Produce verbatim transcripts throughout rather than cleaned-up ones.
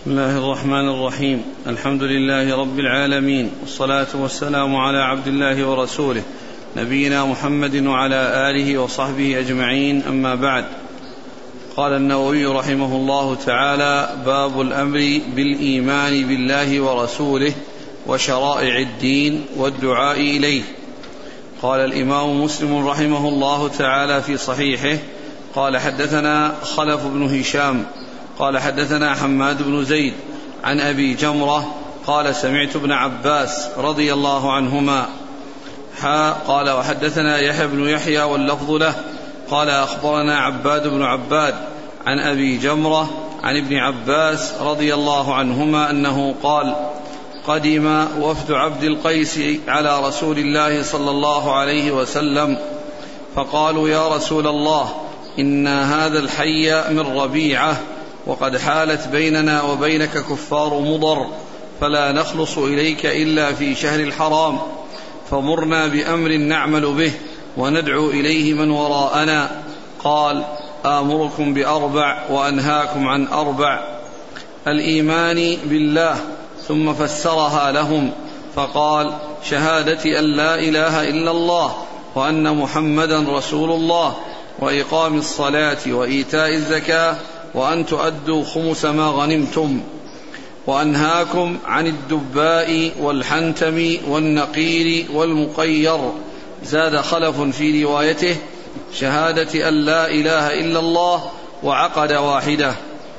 بسم الله الرحمن الرحيم. الحمد لله رب العالمين، والصلاة والسلام على عبد الله ورسوله نبينا محمد وعلى آله وصحبه أجمعين، أما بعد. قال النووي رحمه الله تعالى: باب الأمر بالإيمان بالله ورسوله وشرائع الدين والدعاء إليه. قال الإمام مسلم رحمه الله تعالى في صحيحه: قال حدثنا خلف بن هشام قال حدثنا حماد بن زيد عن أبي جمرة قال سمعت ابن عباس رضي الله عنهما حا قال وحدثنا يحيى بن يحيى واللفظ له قال أخبرنا عباد بن عباد عن أبي جمرة عن ابن عباس رضي الله عنهما أنه قال: قدم وفد عبد القيس على رسول الله صلى الله عليه وسلم فقالوا: يا رسول الله، إن هذا الحي من ربيعة، وقد حالت بيننا وبينك كفار مضر، فلا نخلص إليك إلا في شهر الحرام، فمرنا بأمر نعمل به وندعو إليه من وراءنا. قال: آمركم بأربع وأنهاكم عن أربع: الإيمان بالله. ثم فسرها لهم فقال: شهادة أن لا إله إلا الله وأن محمدا رسول الله، وإقام الصلاة وإيتاء الزكاة، وأن تؤدوا خمس ما غنمتم. وأنهاكم عن الدباء والحنتم والنقير والمقير. زاد خلف في روايته: شهادة أن لا إله إلا الله، وعقد واحدة.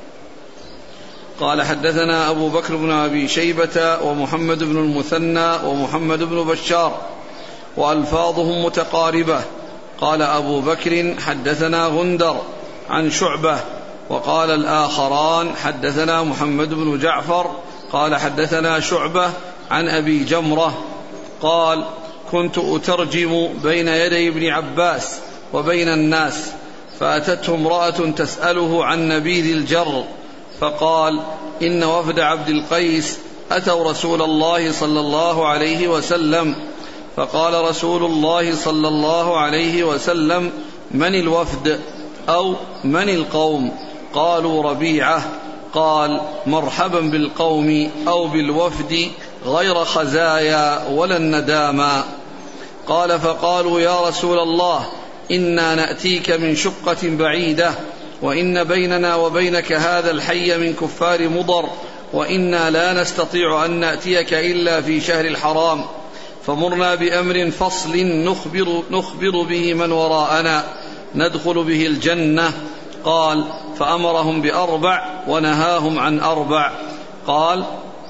قال حدثنا أبو بكر بن أبي شيبة ومحمد بن المثنى ومحمد بن بشار، وألفاظهم متقاربة. قال أبو بكر: حدثنا غندر عن شعبة. وقال الآخران: حدثنا محمد بن جعفر قال حدثنا شعبة عن أبي جمرة قال: كنت أترجم بين يدي ابن عباس وبين الناس، فأتته امرأة تسأله عن نبيذ الجر، فقال: إن وفد عبد القيس أتوا رسول الله صلى الله عليه وسلم. فقال رسول الله صلى الله عليه وسلم: من الوفد؟ أو من القوم؟ قالوا: ربيعة. قال: مرحبا بالقوم أو بالوفد، غير خزايا ولا النداما. قال: فقالوا: يا رسول الله، إنا نأتيك من شقة بعيدة، وإن بيننا وبينك هذا الحي من كفار مضر، وإنا لا نستطيع أن نأتيك إلا في شهر الحرام، فمرنا بأمر فصل نخبر, نخبر به من وراءنا ندخل به الجنة. قال: فأمرهم بأربع ونهاهم عن أربع. قال: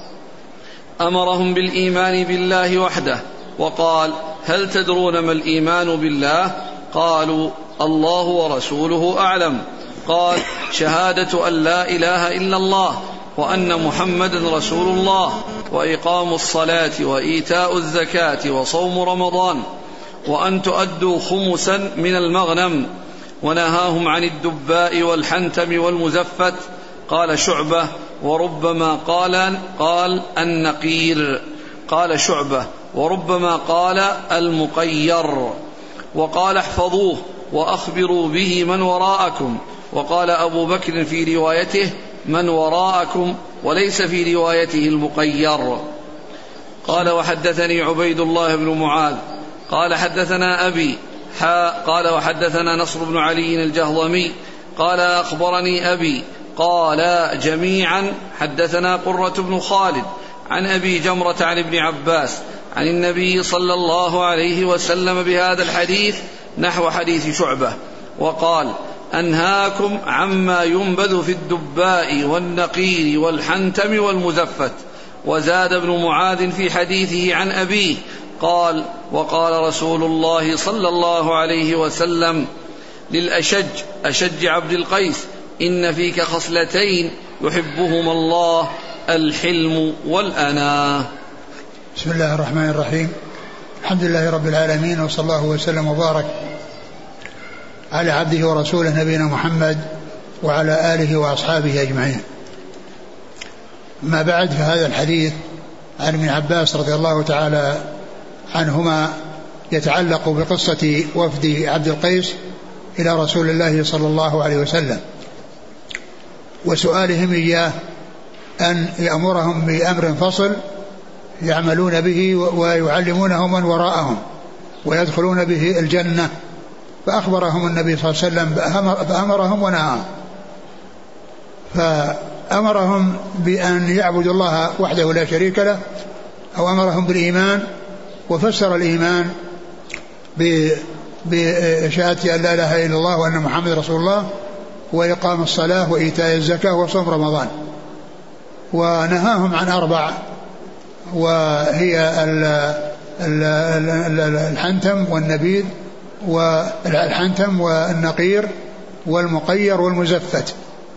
أمرهم بالإيمان بالله وحده، وقال: هل تدرون ما الإيمان بالله؟ قالوا: الله ورسوله أعلم. قال: شهادة أن لا إله إلا الله وأن محمد رسول الله، وإقام الصلاة وإيتاء الزكاة وصوم رمضان، وأن تؤدوا خمسا من المغنم. ونهاهم عن الدباء والحنتم والمزفت. قال شعبة: وربما قال قال النقير. قال شعبة: وربما قال المقير. وقال: احفظوه وأخبروا به من وراءكم. وقال أبو بكر في روايته: من وراءكم، وليس في روايته المقير. قال: وحدثني عبيد الله بن معاذ قال حدثنا أبي حا قال وحدثنا نصر بن علي الجهضمي قال أخبرني أبي قال جميعا حدثنا قرة بن خالد عن أبي جمرة عن ابن عباس عن النبي صلى الله عليه وسلم بهذا الحديث نحو حديث شعبة. وقال: أنهاكم عما ينبذ في الدباء والنقير والحنتم والمزفت. وزاد ابن معاذ في حديثه عن أبيه قال: وقال رسول الله صلى الله عليه وسلم للأشج أشج عبد القيس: إن فيك خصلتين يحبهما الله، الحلم والأناة. بسم الله الرحمن الرحيم. الحمد لله رب العالمين، وصلى الله وسلم وبارك على عبده ورسوله نبينا محمد وعلى آله وأصحابه أجمعين. ما بعد، فهذا الحديث عن ابن عباس رضي الله تعالى عنهما يتعلق بقصة وفد عبد القيس إلى رسول الله صلى الله عليه وسلم، وسؤالهم إياه أن يأمرهم بأمر فصل يعملون به ويعلمونه من وراءهم ويدخلون به الجنة، فأخبرهم النبي صلى الله عليه وسلم فأمرهم ونهاهم، فأمرهم بأن يعبدوا الله وحده لا شريك له، أو أمرهم بالإيمان، وفسر الإيمان بشهادة أن لا إله إلا الله وأن محمد رسول الله وإقام الصلاة وإيتاء الزكاة وصوم رمضان. ونهاهم عن أربع، وهي الحنتم والنبيذ والحنتم والنقير والمقير والمزفت.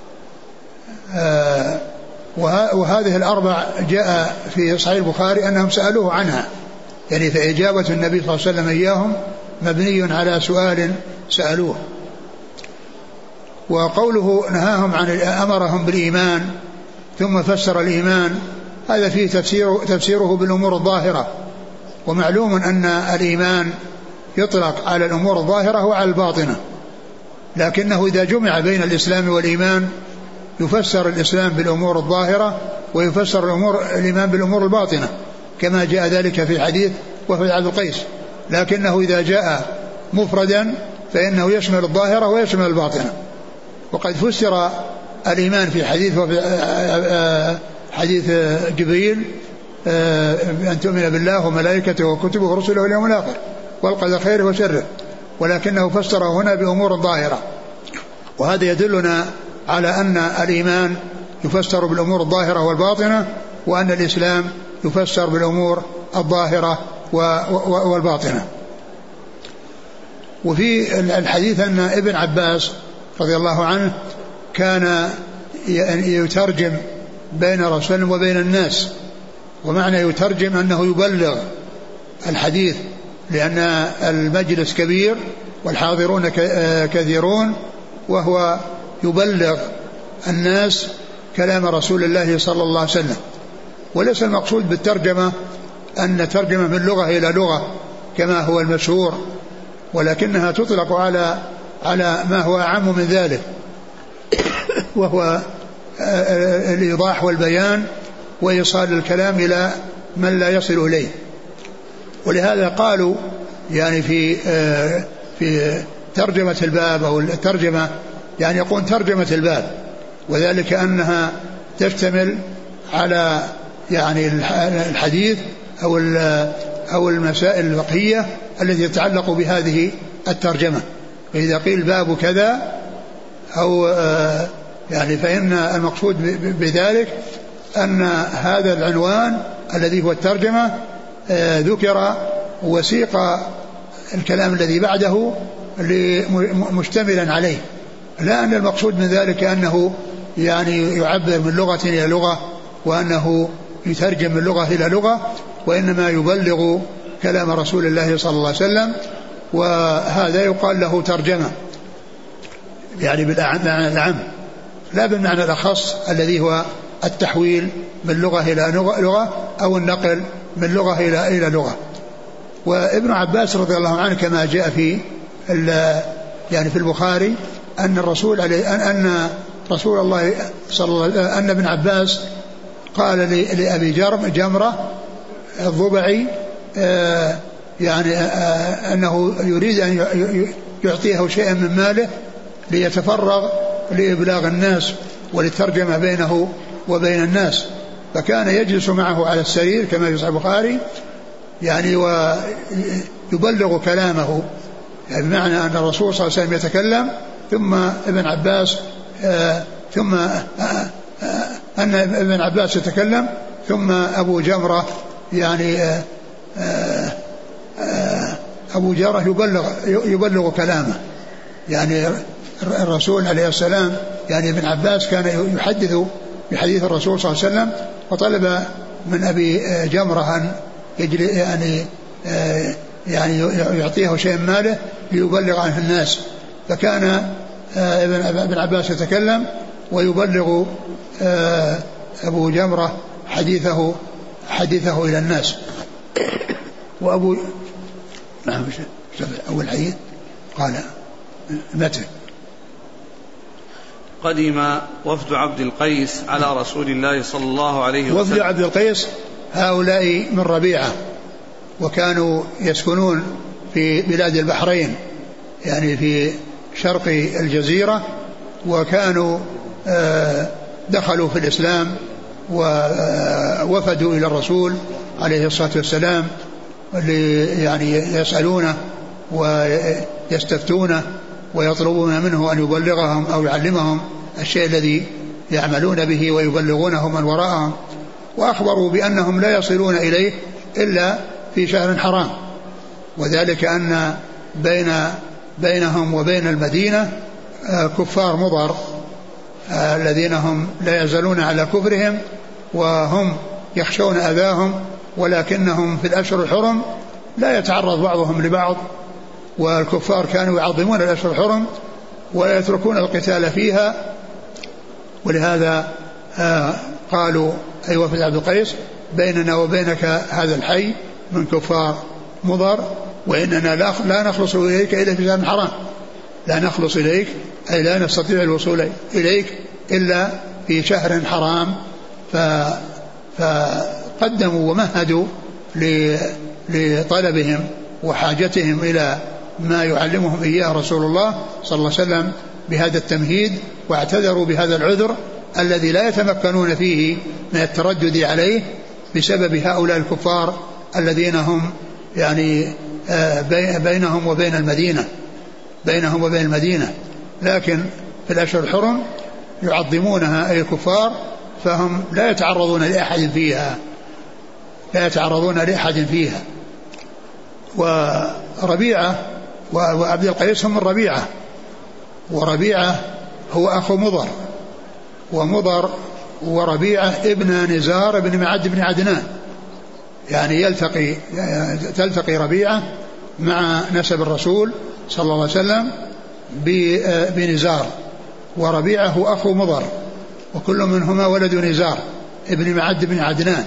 وهذه الأربع جاء في صحيح البخاري أنهم سألوه عنها، يعني فإجابة النبي صلى الله عليه وسلم إياهم مبني على سؤال سألوه. وقوله نهاهم عن أمرهم بالإيمان ثم فسر الإيمان، هذا فيه تفسير تفسيره بالأمور الظاهرة، ومعلوم أن الإيمان يطلق على الأمور الظاهرة وعلى الباطنة، لكنه إذا جمع بين الإسلام والإيمان يفسر الإسلام بالأمور الظاهرة ويفسر الأمور الإيمان بالأمور الباطنة، كما جاء ذلك في حديث وفد عبد القيس. لكنه إذا جاء مفردا فإنه يشمل الظاهرة ويشمل الباطنة. وقد فسر الإيمان في حديث حديث جبريل أن تؤمن بالله وملائكته وكتبه ورسله واليوم الآخر والقدر خيره وشره، ولكنه فسره هنا بأمور ظاهرة. وهذا يدلنا على أن الإيمان يفسر بالأمور الظاهرة والباطنة، وأن الإسلام يفسر بالأمور الظاهرة والباطنة. وفي الحديث أن ابن عباس رضي الله عنه كان يترجم بين رسول وبين الناس، ومعنى يترجم أنه يبلغ الحديث، لأن المجلس كبير والحاضرون كثيرون، وهو يبلغ الناس كلام رسول الله صلى الله عليه وسلم. وليس المقصود بالترجمة أن ترجمة من لغة إلى لغة كما هو المشهور، ولكنها تطلق على على ما هو أعم من ذلك، وهو الإيضاح والبيان وإيصال الكلام إلى من لا يصل إليه. ولهذا قالوا يعني في في ترجمة الباب أو الترجمة، يعني يقول ترجمة الباب، وذلك أنها تشتمل على يعني الحديث أو أو المسائل الفقهية التي تتعلق بهذه الترجمة. فإذا قيل باب كذا أو يعني فإن المقصود بذلك أن هذا العنوان الذي هو الترجمة ذكر وسيق الكلام الذي بعده مشتملا عليه، لا أن المقصود من ذلك أنه يعني يعبر من لغة إلى لغة وأنه يترجم من لغة إلى لغة، وإنما يبلغ كلام رسول الله صلى الله عليه وسلم، وهذا يقال له ترجمة يعني بالمعنى العام لا بالمعنى الأخص الذي هو التحويل من لغة إلى لغة أو النقل من لغة إلى إلى لغة. وابن عباس رضي الله عنه كما جاء في يعني في البخاري أن الرسول عليه أن رسول الله صلى الله عليه وسلم أن ابن عباس قال لأبي جمرة الضبعي يعني أنه يريد أن يعطيه شيئا من ماله ليتفرغ لإبلاغ الناس وللترجمة بينه وبين الناس، فكان يجلس معه على السرير كما في صحيح البخاري يعني ويبلغ كلامه، يعني بمعنى أن الرسول صلى الله عليه وسلم يتكلم ثم ابن عباس آه ثم آه آه أن ابن عباس يتكلم ثم أبو جمرة يعني آه آه أبو جمرة يبلغ يبلغ كلامه. يعني الرسول عليه السلام يعني ابن عباس كان يحدث بحديث الرسول صلى الله عليه وسلم، وطلب من أبي جمرة أن يجري يعني آه يعني يعطيه شيء من ماله ليبلغ عنه الناس، فكان ابن عباس يتكلم ويبلغ أبو جمرة حديثه حديثه إلى الناس. وأبو نعم أول حديث قال متى قدم وفد عبد القيس على رسول الله صلى الله عليه وسلم. وفد عبد القيس هؤلاء من ربيعة، وكانوا يسكنون في بلاد البحرين يعني في شرق الجزيرة، وكانوا دخلوا في الإسلام ووفدوا إلى الرسول عليه الصلاة والسلام يعني يسألونه ويستفتونه ويطلبون منه أن يبلغهم أو يعلمهم الشيء الذي يعملون به ويبلغونه من وراءهم، وأخبروا بأنهم لا يصلون إليه إلا في شهر حرام، وذلك أن بين بينهم وبين المدينة كفار مضر الذين هم لا يزالون على كفرهم وهم يخشون أذاهم، ولكنهم في الأشهر الحرم لا يتعرض بعضهم لبعض، والكفار كانوا يعظمون الأشهر الحرم ولا يتركون القتال فيها. ولهذا قالوا أي وفد عبد القيس بيننا وبينك هذا الحي من كفار مضر، وإننا لا نخلص إليك إلا في شهر حرام، لا نخلص إليك أي لا نستطيع الوصول إليك إلا في شهر حرام. فقدموا ومهدوا لطلبهم وحاجتهم إلى ما يعلمهم إياه رسول الله صلى الله عليه وسلم بهذا التمهيد، واعتذروا بهذا العذر الذي لا يتمكنون فيه من التردد عليه بسبب هؤلاء الكفار الذين هم يعني بينهم وبين المدينة بينهم وبين المدينة لكن في الأشهر الحرم يعظمونها أي الكفار، فهم لا يتعرضون لأحد فيها لا يتعرضون لأحد فيها. وربيعة وعبد القيس هم من ربيعة، وربيعة هو أخو مضر، ومضر وربيعة ابن نزار بن معد بن عدنان، يعني يلتقي تلتقي ربيعة مع نسب الرسول صلى الله عليه وسلم بنزار، وربيعة هو أخو مضر، وكل منهما ولد نزار ابن معد بن عدنان.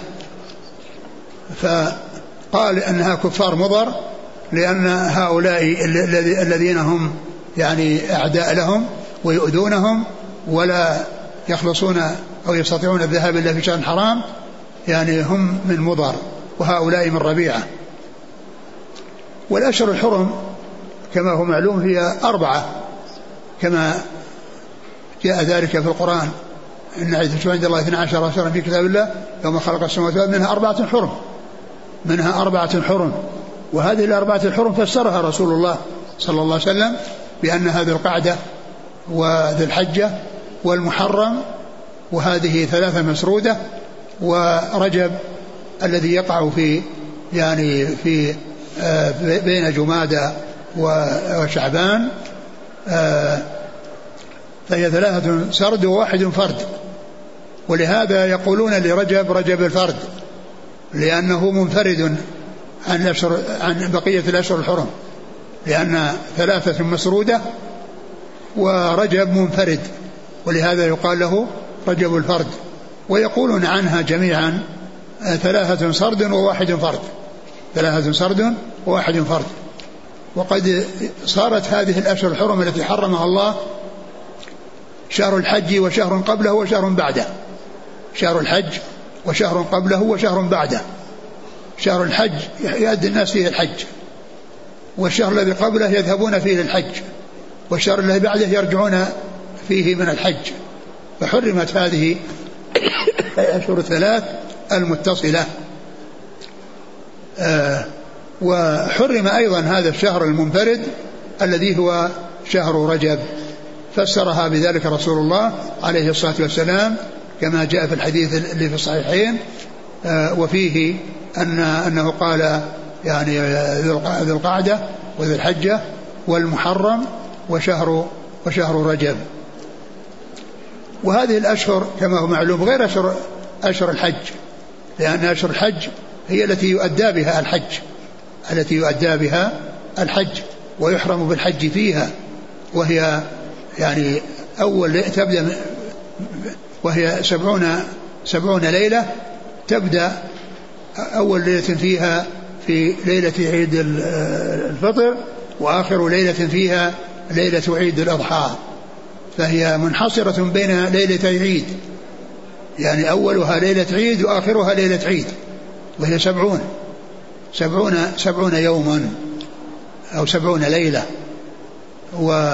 فقال أنها كفار مضر لأن هؤلاء الذين هم يعني أعداء لهم ويؤذونهم ولا يخلصون أو يستطيعون الذهاب إلا في شهر حرام يعني هم من مضر، وهؤلاء من ربيعة. والأشهر الحرم كما هو معلوم هي أربعة كما جاء ذلك في القرآن، إن عدة عند الله اثنا عشر شهرا في كتاب الله يوم خلق السماوات والأرض منها أربعة حرم منها أربعة حرم وهذه الأربعة الحرم فسرها رسول الله صلى الله عليه وسلم بأن هذه القعدة وذي الحجة والمحرم، وهذه ثلاثة مسرودة، ورجب الذي يقع في يعني في بين جمادى وشعبان، فهي ثلاثة سرد وواحد فرد، ولهذا يقولون لرجب رجب الفرد لأنه منفرد عن, الأشهر عن بقية الأشهر الحرم، لأن ثلاثة مسرودة ورجب منفرد، ولهذا يقال له رجب الفرد. ويقولون عنها جميعا ثلاثة سرد وواحد فرد ثلاثة سرد وواحد فرد. وقد صارت هذه الأشهر الحرم التي حرمها الله شهر الحج وشهر قبله وشهر بعده، شهر الحج وشهر قبله وشهر بعده. شهر الحج يؤدي الناس فيه الحج، والشهر الذي قبله يذهبون فيه للحج، والشهر الذي بعده يرجعون فيه من الحج، فحرمت هذه الأشهر الثلاث المتصلة. آه وحرم أيضا هذا الشهر المنفرد الذي هو شهر رجب، فسرها بذلك رسول الله عليه الصلاة والسلام كما جاء في الحديث اللي في الصحيحين، آه وفيه أن أنه قال يعني ذي القعدة وذي الحجة والمحرم وشهر وشهر رجب. وهذه الأشهر كما هو معلوم غير أشهر أشهر الحج، لأن أشهر الحج هي التي يؤدى بها الحج التي يؤدى بها الحج ويحرم بالحج فيها، وهي يعني أول تبدأ وهي سبعون سبعون ليلة، تبدأ أول ليلة فيها في ليلة عيد الفطر، وآخر ليلة فيها ليلة عيد الأضحى. فهي منحصرة بين ليلتي عيد، يعني أولها ليلة عيد وآخرها ليلة عيد، وهي سبعون سبعون سبعون يوما أو سبعون ليلة. و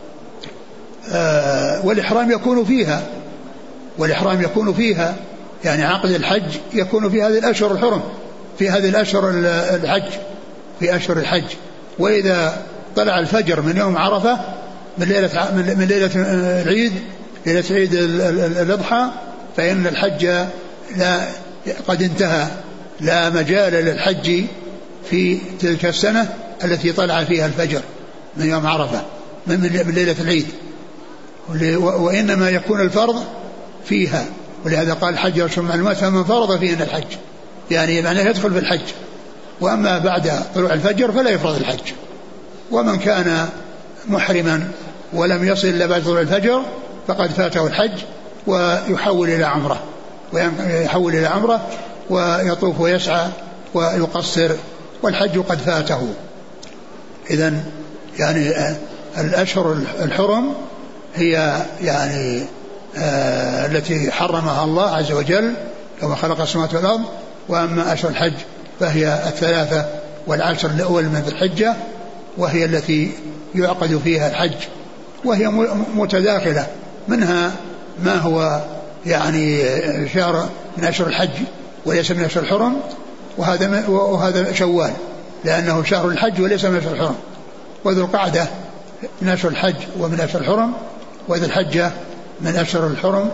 آه والإحرام يكون فيها والإحرام يكون فيها يعني عقد الحج يكون في هذه الأشهر الحرم، في هذه الأشهر الحج في أشهر الحج. وإذا طلع الفجر من يوم عرفة من ليلة من ليلة العيد ليلة عيد الأضحى فإن الحج لا قد انتهى، لا مجال للحج في تلك السنة التي طلع فيها الفجر من يوم عرفة من ليلة العيد، وإنما يكون الفرض فيها. ولهذا قال الحج أشهر معلومات فمن فرض فيهن الحج، يعني معناه يدخل في الحج. وأما بعد طلوع الفجر فلا يفرض الحج. ومن كان محرما ولم يصل إلا بعد طلوع الفجر فقد فاته الحج ويحول إلى عمره ويحول إلى عمره ويطوف ويسعى ويقصر والحج قد فاته. إذن يعني الأشهر الحرم هي يعني آه التي حرمها الله عز وجل كما خلق السماوات والأرض. وأما أشهر الحج فهي الثلاثة والعشر الأول من ذي الحجة، وهي التي يعقد فيها الحج، وهي متداخلة، منها ما هو يعني شهر من أشهر الحج وليس من أشهر الحرم، وهذا وهذا شوال لأنه شهر الحج وليس من أشهر الحرم، وذو القعدة من أشهر الحج ومن أشهر الحرم، وذو الحجة من أشهر الحرم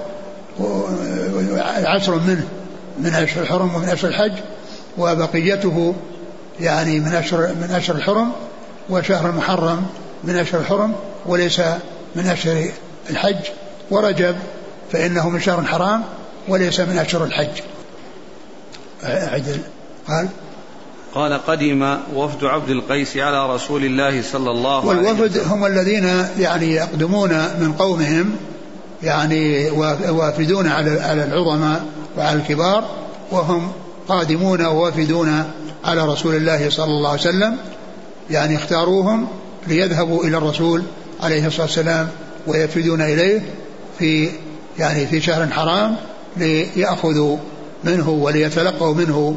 عشر منه من أشهر الحرم ومن أشهر الحج، وبقيته يعني من أشهر من أشهر الحرم، وشهر المحرم من أشهر الحرم وليس من أشهر الحج، ورجب فإنه من شهر حرام وليس من أشهر الحج. عدل قال قال قدم وفد عبد القيس على رسول الله صلى الله عليه وسلم. والوفد هم الذين يعني يقدمون من قومهم يعني وافدون على العظماء وعلى الكبار، وهم قادمون ووافدون على رسول الله صلى الله عليه وسلم، يعني اختاروهم ليذهبوا إلى الرسول عليه الصلاة والسلام ويفدون إليه في يعني في شهر حرام ليأخذوا منه وليتلقوا منه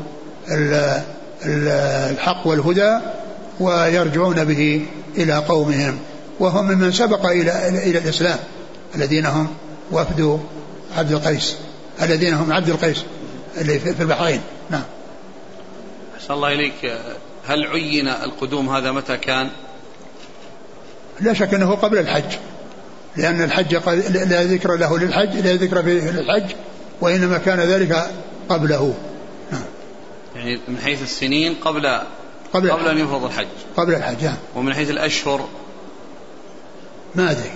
الحق والهدى ويرجعون به إلى قومهم، وهم ممن سبق إلى إلى الإسلام الذين هم وفد عبد القيس الذين هم عبد القيس اللي في البحرين. نعم. أحسن الله إليك. هل عين القدوم هذا متى كان؟ لا شك أنه قبل الحج، لأن الحج لا ذكر له للحج لا ذكر فيه للحج، وإنما كان ذلك قبله. نعم. يعني من حيث السنين قبل قبل, قبل أن يفرض الحج. قبل الحج. نعم. ومن حيث الأشهر ما أدري،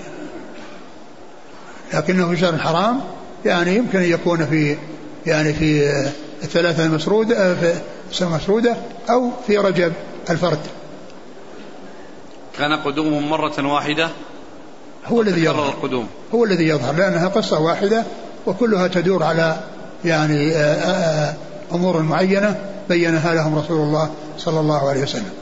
لكنه في شهر الحرام يعني يمكن أن يكون في يعني في الثلاثة المسرودة في السنة المسرودة أو في رجب الفرد. كان قدومهم مرة واحدة هو الذي يظهر القدوم هو الذي يظهر لأنها قصة واحدة وكلها تدور على يعني أمور معينة بينها لهم رسول الله صلى الله عليه وسلم.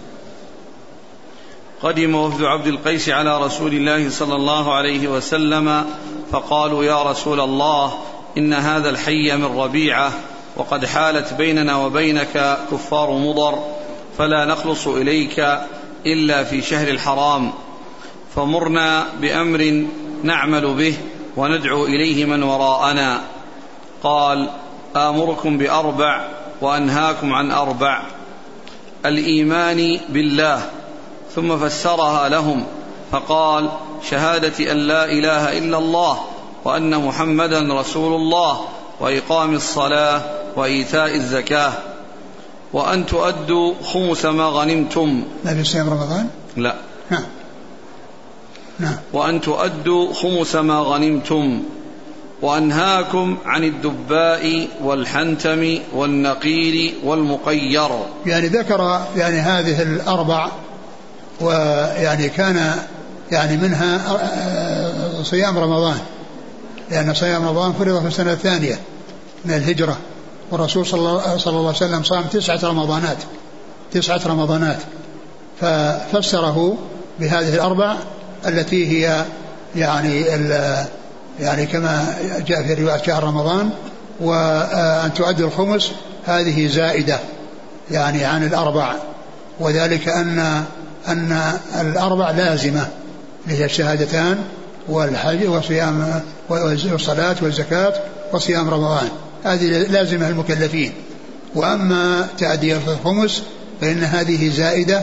قدم وفد عبد القيس على رسول الله صلى الله عليه وسلم فقالوا يا رسول الله إن هذا الحي من ربيعة وقد حالت بيننا وبينك كفار مضر فلا نخلص إليك إلا في شهر الحرام، فمرنا بأمر نعمل به وندعو إليه من وراءنا. قال آمركم بأربع وأنهاكم عن أربع: الإيمان بالله، ثم فسرها لهم فقال شهادة أن لا إله إلا الله وأن محمدا رسول الله وإقام الصلاة وإيتاء الزكاة وأن تؤدوا خمس ما غنمتم. لا في صيام رمضان؟ لا. نعم. نعم. وأن تؤدوا خمس ما غنمتم، وأنهاكم عن الدباء والحنتم والنقير والمقير. يعني ذكر يعني هذه الأربع، ويعني كان يعني منها صيام رمضان، لأن صيام رمضان فرض في السنة الثانية من الهجرة، والرسول صلى الله عليه وسلم صام تسعة رمضانات تسعة رمضانات ففسره بهذه الأربع التي هي يعني يعني كما جاء في رواية شهر رمضان. وأن تؤدي الخمس هذه زائدة يعني عن الأربع، وذلك أن أن الأربع لازمة هي الشهادتان والحج وصيام والصلاة والزكاة وصيام رمضان، هذه لازمة المكلفين. وأما تأدية الخمس فإن هذه زائدة،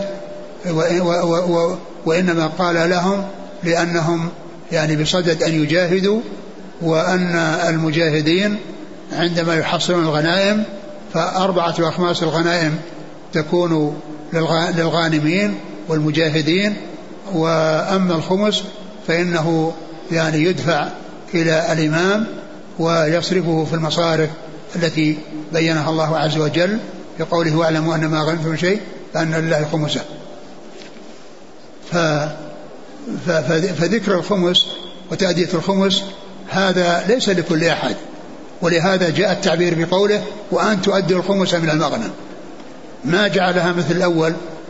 وإنما قال لهم لأنهم يعني بصدد أن يجاهدوا، وأن المجاهدين عندما يحصلون الغنائم فأربعة أخماس الغنائم تكون للغانمين والمجاهدين، وأما الخمس فإنه يعني يدفع إلى الإمام ويصرفه في المصارف التي بينها الله عز وجل في قوله واعلموا أن ما غنمتم من شيء فأن لله خمسه. فذكر الخمس وتأدية الخمس هذا ليس لكل أحد، ولهذا جاء التعبير بقوله وأن تؤدوا الخمس من المغنم، ما جعلها مثل الأول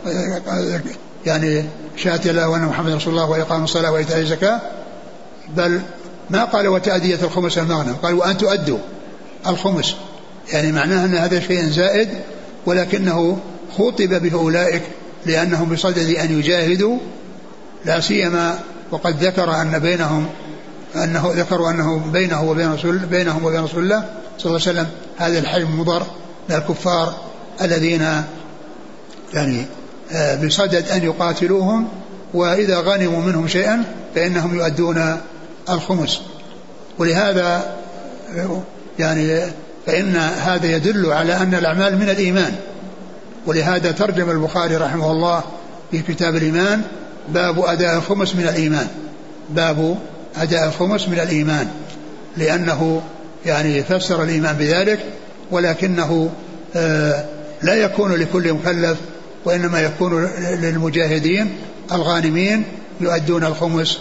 يعني شهادة الله وأن محمد رسول الله وإقام الصلاة وإيتاء الزكاة، بل ما قال وتأدية الخمس من المغنم، قال وأن تؤدوا الخمس، يعني معناه أن هذا شيء زائد، ولكنه خطب به أولئك لأنهم بصدد أن يجاهدوا، لا سيما وقد ذكر أن بينهم أنه ذكروا أنه بينه وبين رسول بينهم وبين رسول الله صلى الله عليه وسلم هذا الحلم المضر للكفار الذين يعني بصدد أن يقاتلوهم، وإذا غنموا منهم شيئا فإنهم يؤدون الخمس. ولهذا يعني فإن هذا يدل على أن الأعمال من الإيمان، ولهذا ترجم البخاري رحمه الله في كتاب الإيمان باب أداء الخمس من الإيمان، باب أداء الخمس من الإيمان، لأنه يعني فسر الإيمان بذلك، ولكنه آه لا يكون لكل مكلف، وإنما يكون للمجاهدين الغانمين يؤدون الخمس،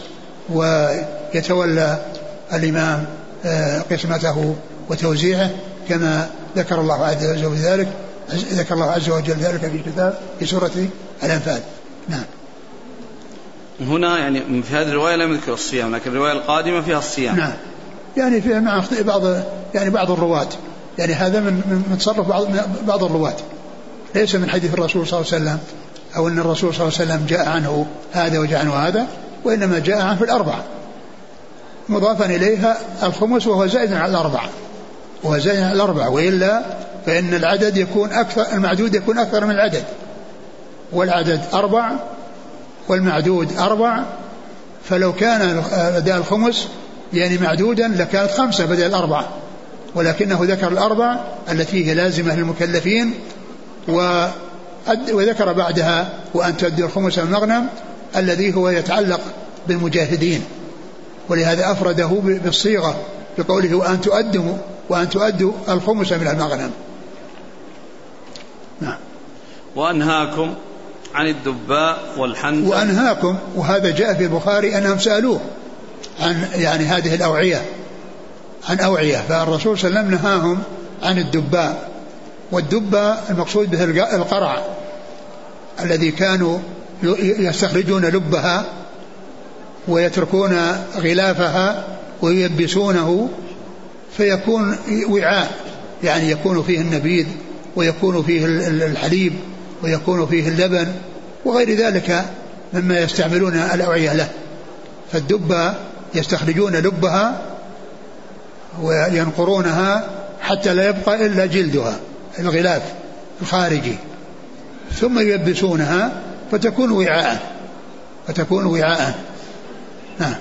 ويتولى الإمام آه قسمته وتوزيعه كما ذكر الله عز وجل ذلك ذكر الله عز وجل ذلك في كتاب في سورة الأنفال. نعم. هنا يعني في هذه الرواية لم يذكر الصيام، لكن الرواية القادمة فيها الصيام. نعم، يعني في مع بعض يعني بعض الرواة، يعني هذا من من تصرف بعض بعض الرواة، ليس من حديث الرسول صلى الله عليه وسلم أو أن الرسول صلى الله عليه وسلم جاء عنه هذا وجاء عنه هذا، وإنما جاء عنه في الأربعة مضافا إليها الخمس، وهو زائد على الأربعة وهو زائد على الأربعة، وإلا فإن العدد يكون أكثر، المعدود يكون أكثر من العدد، والعدد أربع والمعدود أربع، فلو كان أداء الخمس يعني معدودا لكانت خمسة بدل الأربعة، ولكنه ذكر الأربع التي هي لازمة للمكلفين، وذكر بعدها وأن تؤدوا الخمس من المغنم الذي هو يتعلق بالمجاهدين، ولهذا أفرده بالصيغة بقوله وأن تؤدوا وأن تؤدوا الخمس من المغنم. نعم. وأنهاكم عن الدباء والحنطة. وأنهاكم، وهذا جاء في البخاري أنهم سألوه عن يعني هذه الأوعية عن أوعية، فالرسول صلى الله عليه وسلم نهاهم عن الدباء، والدباء المقصود به القرع الذي كانوا يستخرجون لبها ويتركون غلافها ويلبسونه فيكون وعاء، يعني يكون فيه النبيذ ويكون فيه الحليب ويكون فيه اللبن وغير ذلك مما يستعملون الأوعية له. فالدبة يستخرجون لبها وينقرونها حتى لا يبقى إلا جلدها الغلاف الخارجي، ثم يلبسونها فتكون وعاء فتكون وعاء نعم.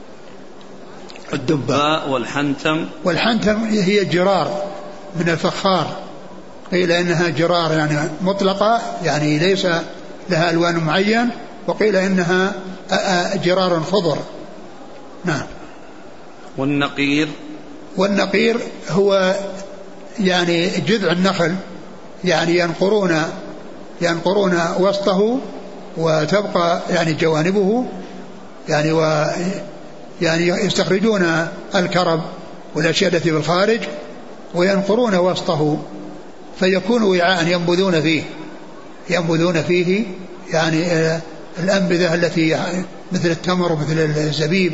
الدباء والحنتم. والحنتم هي جرار من الفخار، قيل إنها جرار يعني مطلقة، يعني ليس لها ألوان معين، وقيل إنها جرار خضر. نعم. والنقير. والنقير هو يعني جذع النخل، يعني ينقرون ينقرون وسطه وتبقى يعني جوانبه، يعني و يعني يستخرجون الكرب والأشياء التي بالخارج وينقرون وسطه فيكون وعاء ينبذون فيه ينبذون فيه يعني الأنبذة التي مثل التمر ومثل الزبيب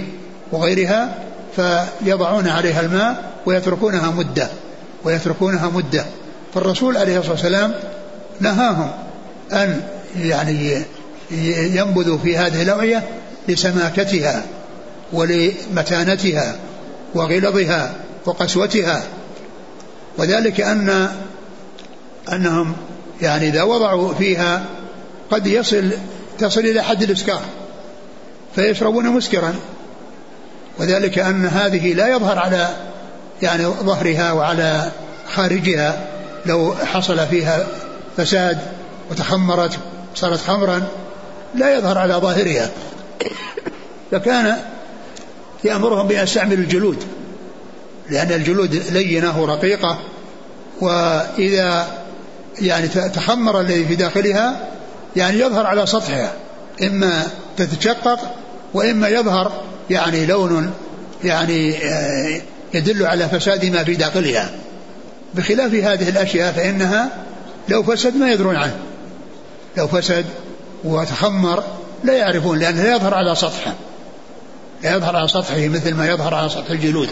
وغيرها فيضعون عليها الماء ويتركونها مدة ويتركونها مدة فالرسول عليه الصلاة والسلام نهاهم أن يعني ينبذوا في هذه الأوعية لسماكتها ولمتانتها وغلظها وقسوتها، وذلك أن أنهم يعني إذا وضعوا فيها قد يصل تصل إلى حد الإسكار فيشربون مسكرا، وذلك أن هذه لا يظهر على يعني ظهرها وعلى خارجها لو حصل فيها فساد وتخمرت صارت خمرا لا يظهر على ظاهرها، فكان يأمرهم بأن يستعملوا الجلود لأن الجلود لينة رقيقة، وإذا يعني تخمر الذي في داخلها يعني يظهر على سطحها إما تتشقق وإما يظهر يعني لون يعني يدل على فساد ما في داخلها، بخلاف هذه الأشياء فإنها لو فسد ما يدرون عنه، لو فسد وتخمر لا يعرفون لأنه لا يظهر على سطحه لا يظهر على سطحه مثل ما يظهر على سطح الجلود.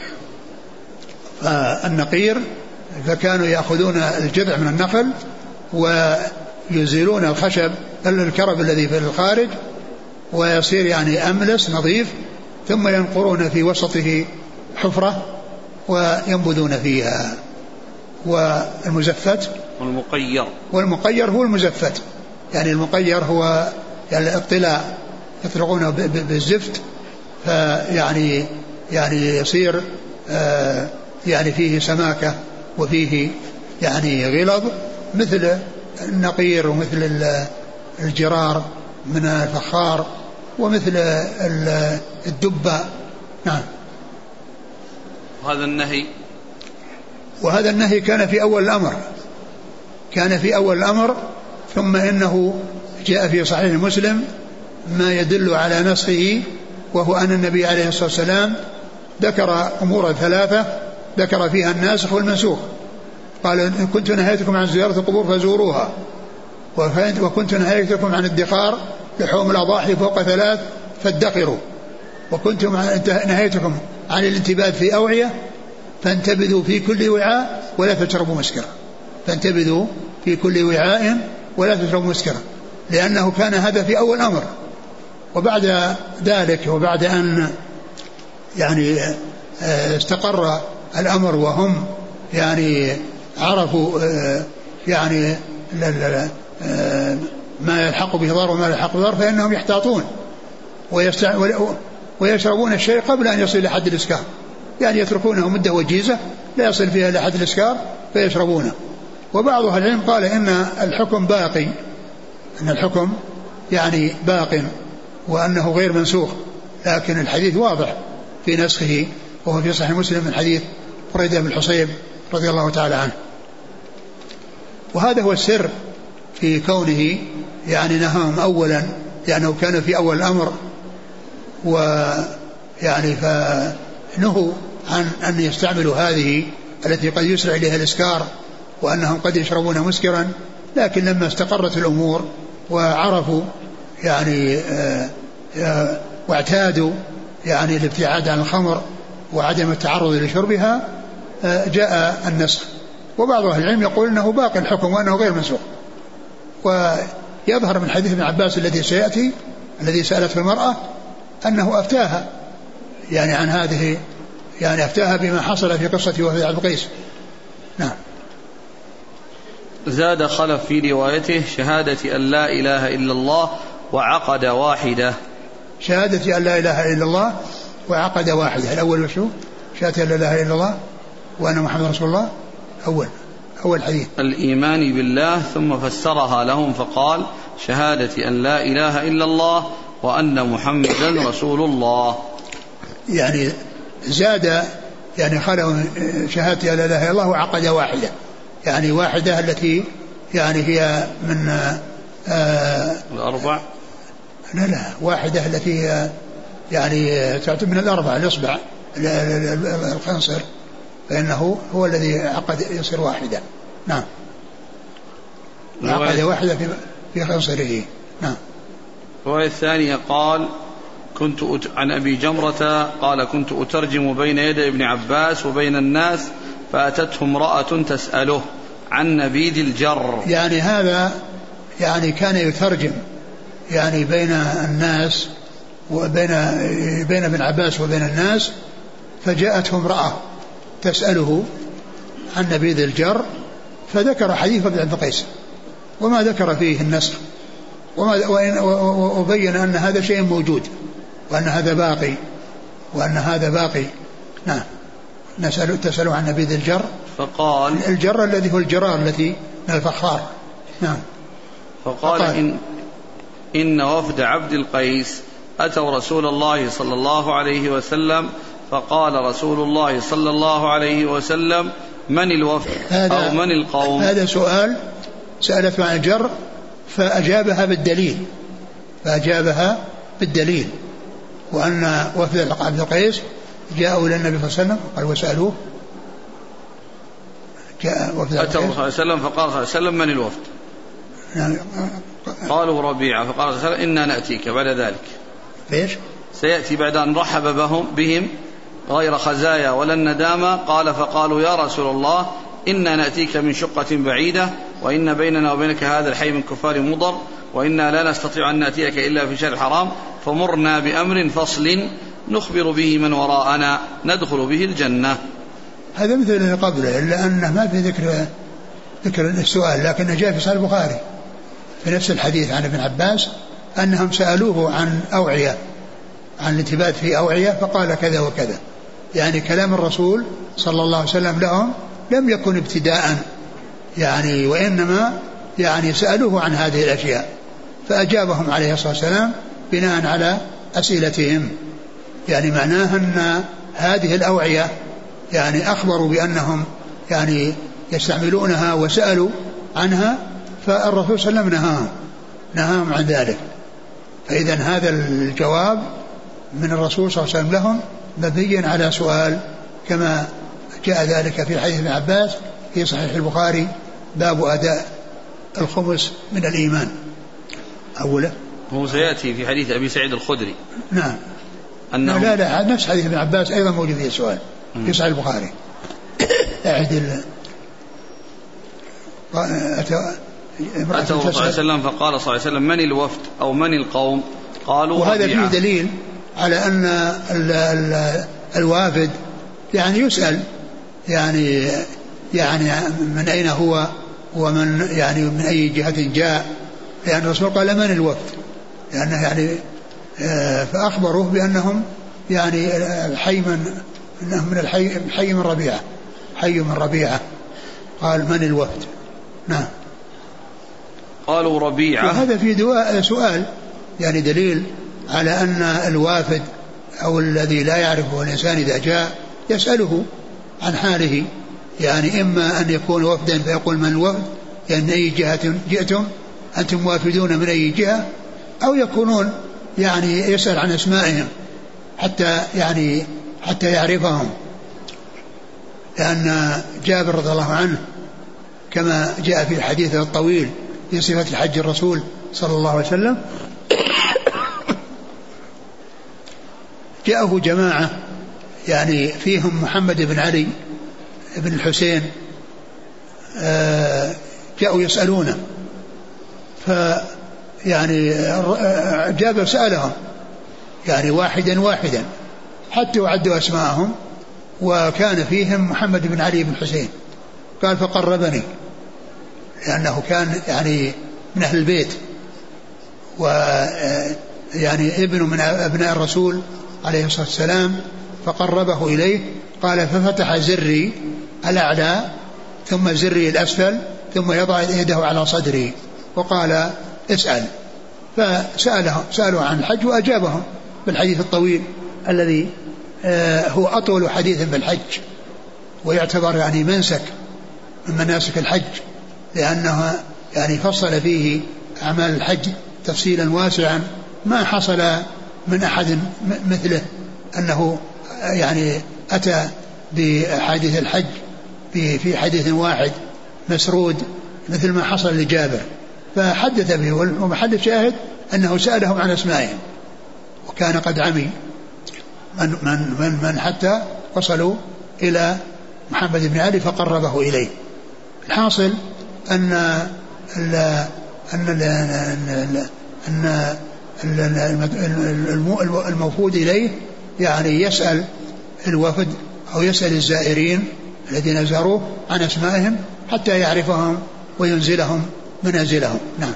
فالنقير فكانوا يأخذون الجذع من النخل ويزيلون الخشب الكرب الذي في الخارج ويصير يعني أملس نظيف، ثم ينقرون في وسطه حفرة وينبذون فيها. والمزفت والمقير والمقير هو المزفت، يعني المقير هو يعني الطلاء يطلقونه بالزفت، فيعني يعني يصير آه يعني فيه سماكة وفيه يعني غلظ مثل النقير ومثل الجرار من الفخار ومثل الدبة. نعم. وهذا النهي وهذا النهي كان في أول الأمر كان في أول الأمر ثم إنه جاء في صحيح مسلم ما يدل على نسخه، وهو أن النبي عليه الصلاة والسلام ذكر أمور ثلاثة ذكر فيها الناسخ والمنسوخ، قال إن كنت نهيتكم عن زيارة القبور فزوروها، وكنت نهيتكم عن الدخار لحوم الأضاحي فوق ثلاث فادخروا، وكنت نهيتكم عن الانتباد في أوعية فانتبذوا في كل وعاء ولا تشربوا مسكرا فانتبذوا في كل وعاء ولا تشربوا مسكرا، لأنه كان هذا في أول أمر. وبعد ذلك وبعد أن يعني استقر الأمر وهم يعني عرفوا يعني ما يلحق به ضار وما يلحق به ضار فإنهم يحتاطون ويشربون الشيء قبل أن يصل إلى حد الإسكار، يعني يتركونه مدة وجيزة لا يصل فيها إلى حد الإسكار فيشربونه. وبعض أهل العلم قال إن الحكم باقي أن الحكم يعني باق وأنه غير منسوخ، لكن الحديث واضح في نسخه، وهو في صحيح مسلم من حديث بريدة بن الحصيب رضي الله تعالى عنه. وهذا هو السر في كونه يعني نهاهم أولا لأنه كان في أول الأمر، ويعني فنهوا عن أن يستعملوا هذه التي قد يسرع إليها الإسكار وأنهم قد يشربون مسكرا، لكن لما استقرت الأمور وعرفوا يعني آآ آآ واعتادوا يعني الابتعاد عن الخمر وعدم التعرض لشربها جاء النسخ. وبعض أهل العلم يقول أنه باقي الحكم وأنه غير منسوخ، ويظهر من حديث ابن عباس الذي سيأتي الذي سألته المرأة أنه أفتاها يعني عن هذه يعني أفتاها بما حصل في قصة وفاة عبد القيس. نعم. زاد خلف في روايته شهادة أن لا إله إلا الله وعقد واحدة. شهادة أن لا إله إلا الله وعقد واحدة. الأول وشو؟ شهادة أن لا إله إلا الله وأن محمد رسول الله. أول أول حديث الإيمان بالله، ثم فسرها لهم فقال شهادة أن لا إله إلا الله وأن محمدا رسول الله. يعني زاد يعني خلوا شهادة أن لا إله إلا الله وعقد واحدة، يعني واحدة التي يعني هي من آه الأربع لا لا واحدة التي هي يعني تعتبر من الأربع الإصبع الخنصر، فإنه هو الذي عقد يصير واحدة. نعم. عقد واحدة في في خنصره. نعم. الرواية الثانية قال كنت أت... عن أبي جمرة قال كنت أترجم بين يدي ابن عباس وبين الناس فأتته امرأة تسأله عن نبيذ الجر. يعني هذا يعني كان يترجم يعني بين الناس وبين بين ابن عباس وبين الناس، فجاءته امرأة تسأله عن نبيذ الجر، فذكر حديث ابن عبد القيس وما ذكر فيه النسخ، وبين أن هذا شيء موجود وأن هذا باقي وأن هذا باقي. نعم. نسأل تسألوا عن نبيذ الجر، فقال الجر الذي هو الجرار التي من الفخار. نعم. فقال, فقال إن, إن وفد عبد القيس أتوا رسول الله صلى الله عليه وسلم فقال رسول الله صلى الله عليه وسلم من الوفد أو من القوم. هذا سؤال سألت عن الجر فأجابها بالدليل فأجابها بالدليل وأن وفد عبد القيس جاءوا إلى النبي صلى الله عليه وسلم قال وسألوه جاء وفد أتوا صلى الله عليه وسلم فقال صلى الله عليه وسلم من الوفد؟ قالوا ربيعة. فقال صلى الله عليه وسلم إنا نأتيك بعد ذلك. ليش؟ سيأتي بعد أن رحب بهم, بهم غير خزايا ولا الندامة. قال فقالوا يا رسول الله إنا نأتيك من شقة بعيدة وإن بيننا وبينك هذا الحي من كفار مضر وإنا لا نستطيع أن نأتيك إلا في شهر الحرام فمرنا بأمر فصل نخبر به من وراءنا ندخل به الجنة. هذا مثل اللي قبله إلا أنه ما في ذكر ذكر السؤال، لكنه جاء في صحيح البخاري في نفس الحديث عن ابن عباس أنهم سألوه عن أوعية عن الانتباه في أوعية فقال كذا وكذا. يعني كلام الرسول صلى الله عليه وسلم لهم لم يكن ابتداء يعني، وإنما يعني سألوه عن هذه الأشياء فأجابهم عليه الصلاة والسلام بناء على أسئلتهم. يعني معناه أن هذه الأوعية يعني أخبروا بأنهم يعني يستعملونها وسألوا عنها، فالرسول صلى الله عليه وسلم نهاهم نهاهم عن ذلك. فإذا هذا الجواب من الرسول صلى الله عليه وسلم لهم مبني على سؤال كما جاء ذلك في حديث ابن عباس في صحيح البخاري باب أداء الخمس من الإيمان. أوله هو سيأتي في حديث أبي سعيد الخدري. نعم. أنه لا لا نفس حديث ابن عباس أيضا موجود فيه سؤال في صحيح البخاري. أعد أتى صلى الله عليه وسلم فقال صلى الله عليه وسلم من الوفد أو من القوم؟ قالوا وهذا فيه دليل على أن ال ال الوافد يعني يسأل يعني يعني من أين هو ومن يعني من أي جهة جاء، يعني الرسول قال من الوفد لأنه يعني فأخبروه بأنهم يعني الحي من إنهم من الحي حي من ربيعة حي من ربيعة. قال من الوفد. نعم. قالوا ربيعة. وهذا في دواء سؤال يعني دليل على أن الوافد أو الذي لا يعرفه الإنسان إذا جاء يسأله عن حاله، يعني إما أن يكون وفدا فيقول من الوفد يعني من أي جهة جئتم أنتم وافدون من أي جهة، أو يكونون يعني يسأل عن أسمائهم حتى يعني حتى يعرفهم، لأن جابر رضي الله عنه كما جاء في الحديث الطويل في صفة حج الرسول صلى الله عليه وسلم جاءه جماعة يعني فيهم محمد بن علي بن الحسين جاءوا يسألونه، فيعني جابر سألهم يعني واحدا واحدا حتى وعدوا أسماءهم، وكان فيهم محمد بن علي بن الحسين. قال فقربني لأنه كان يعني من أهل البيت ويعني ابن من أبناء الرسول عليه الصلاة والسلام، فقربه إليه. قال ففتح زري الأعلى ثم زري الأسفل ثم يضع يده على صدري وقال اسأل. فسألهم سألوا عن الحج وأجابهم بالحديث الطويل الذي هو أطول حديث بالحج ويعتبر يعني منسك من مناسك الحج، لأنه يعني فصل فيه أعمال الحج تفصيلا واسعا ما حصل من أحد مثله، أنه يعني أتى بحديث الحج في حديث واحد مسرود مثل ما حصل لجابر، فحدث به. ومحل شاهد أنه سألهم عن أسمائهم وكان قد عمي من, من, من, من حتى وصلوا إلى محمد بن علي فقربه إليه. الحاصل أن ال أن ال أن الموفود إليه يعني يسأل الوفد أو يسأل الزائرين الذين زاروه عن أسمائهم حتى يعرفهم وينزلهم منازلهم. نعم.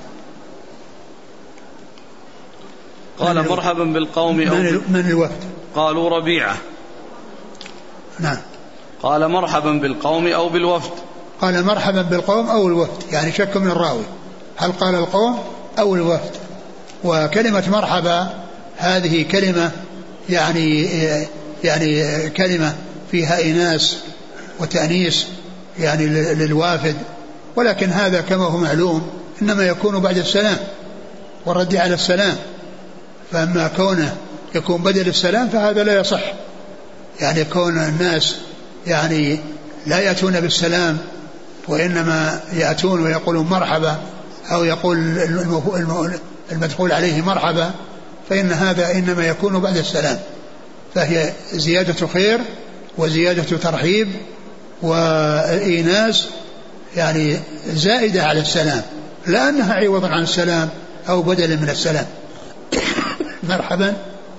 قال مرحبا بالقوم من, أو من الوفد؟ قالوا ربيعة. نعم. قال مرحبا بالقوم أو بالوفد؟ قال مرحبا بالقوم أو الوفد، يعني شك من الراوي هل قال القوم أو الوفد. وكلمة مرحبا هذه كلمة يعني يعني كلمة فيها إناث وتأنيث يعني للوافد، ولكن هذا كما هو معلوم إنما يكون بعد السلام والرد على السلام، فأما كونه يكون بدل السلام فهذا لا يصح. يعني كون الناس يعني لا يأتون بالسلام وإنما يأتون ويقولون مرحبا أو يقول المدخول عليه مرحبا، فإن هذا إنما يكون بعد السلام، فهي زيادة خير وزيادة ترحيب وإيناس يعني زائدة على السلام، لا أنها عوضا عن السلام أو بدلا من السلام. مرحبا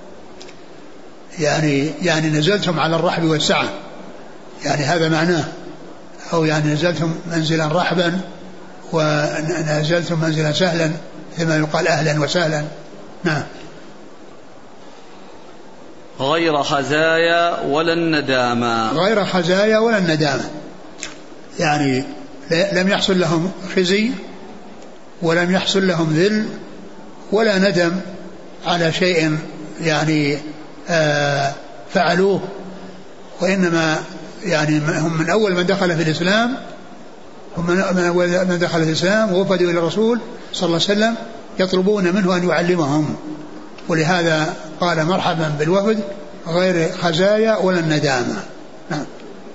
يعني يعني نزلتم على الرحب والسعة، يعني هذا معناه، أو يعني نزلتم منزلا رحبا ونزلتم منزلا سهلا كما يقال أهلا وسهلا. نعم. غير خزايا ولا الندامة. غير خزايا ولا الندامة، يعني لم يحصل لهم خزي ولم يحصل لهم ذل ولا ندم على شيء يعني آه فعلوه، وإنما يعني هم من أول من دخل في الإسلام هم من أول من دخل في الإسلام ووفدوا إلى الرسول صلى الله عليه وسلم يطلبون منه أن يعلمهم، ولهذا قال مرحبا بالوفد غير خزايا ولا الندامة. نعم.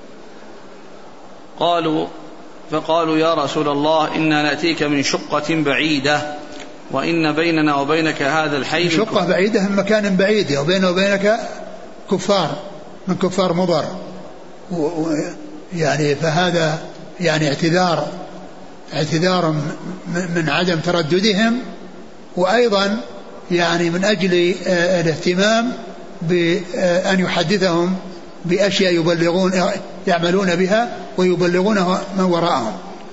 قالوا فقالوا يا رسول الله إنا نأتيك من شقة بعيدة وإن بيننا وبينك هذا الحي. شقة بعيدة من مكان بعيد وبيننا وبينك كفار من كفار مضر، يعني فهذا يعني اعتذار اعتذار من عدم ترددهم، وأيضا يعني من أجل الاهتمام بأن يحدثهم بأشياء يبلغون يعملون بها ويبلغونه من وراءهم،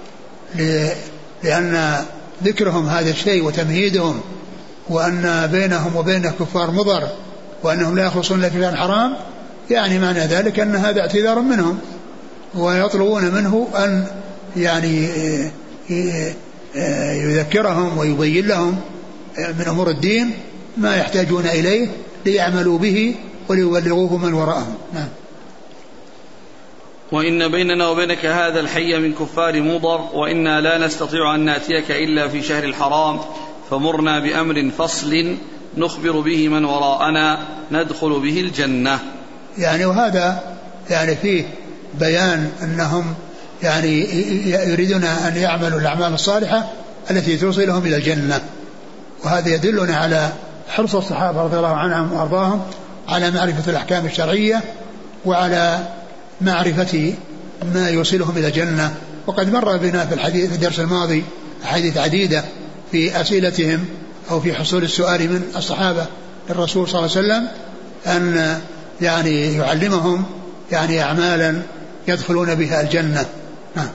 لأن ذكرهم هذا الشيء وتمهيدهم وأن بينهم وبين كفار مضر وأنهم لا يخلصون إلا في شيء حرام، يعني معنى ذلك أن هذا اعتذار منهم، ويطلبون منه أن يعني يذكرهم ويبين لهم من أمور الدين ما يحتاجون إليه ليعملوا به وليبلغوه من وراءهم. نعم. وإن بيننا وبينك هذا الحي من كفار مضر وإنا لا نستطيع أن نأتيك إلا في شهر الحرام فمرنا بأمر فصل نخبر به من وراءنا ندخل به الجنة. يعني وهذا يعني فيه بيان أنهم يعني يريدون أن يعملوا الأعمال الصالحة التي توصلهم إلى الجنة، وهذا يدلنا على حرص الصحابة رضي الله عنهم وأرضاهم على معرفة الأحكام الشرعية وعلى معرفة ما يوصلهم إلى الجنة. وقد مر بنا في الحديث في الدرس الماضي أحاديث عديدة في أسئلتهم أو في حصول السؤال من الصحابة للرسول صلى الله عليه وسلم أن يعني يعلمهم يعني أعمالا يدخلون بها الجنة. نعم.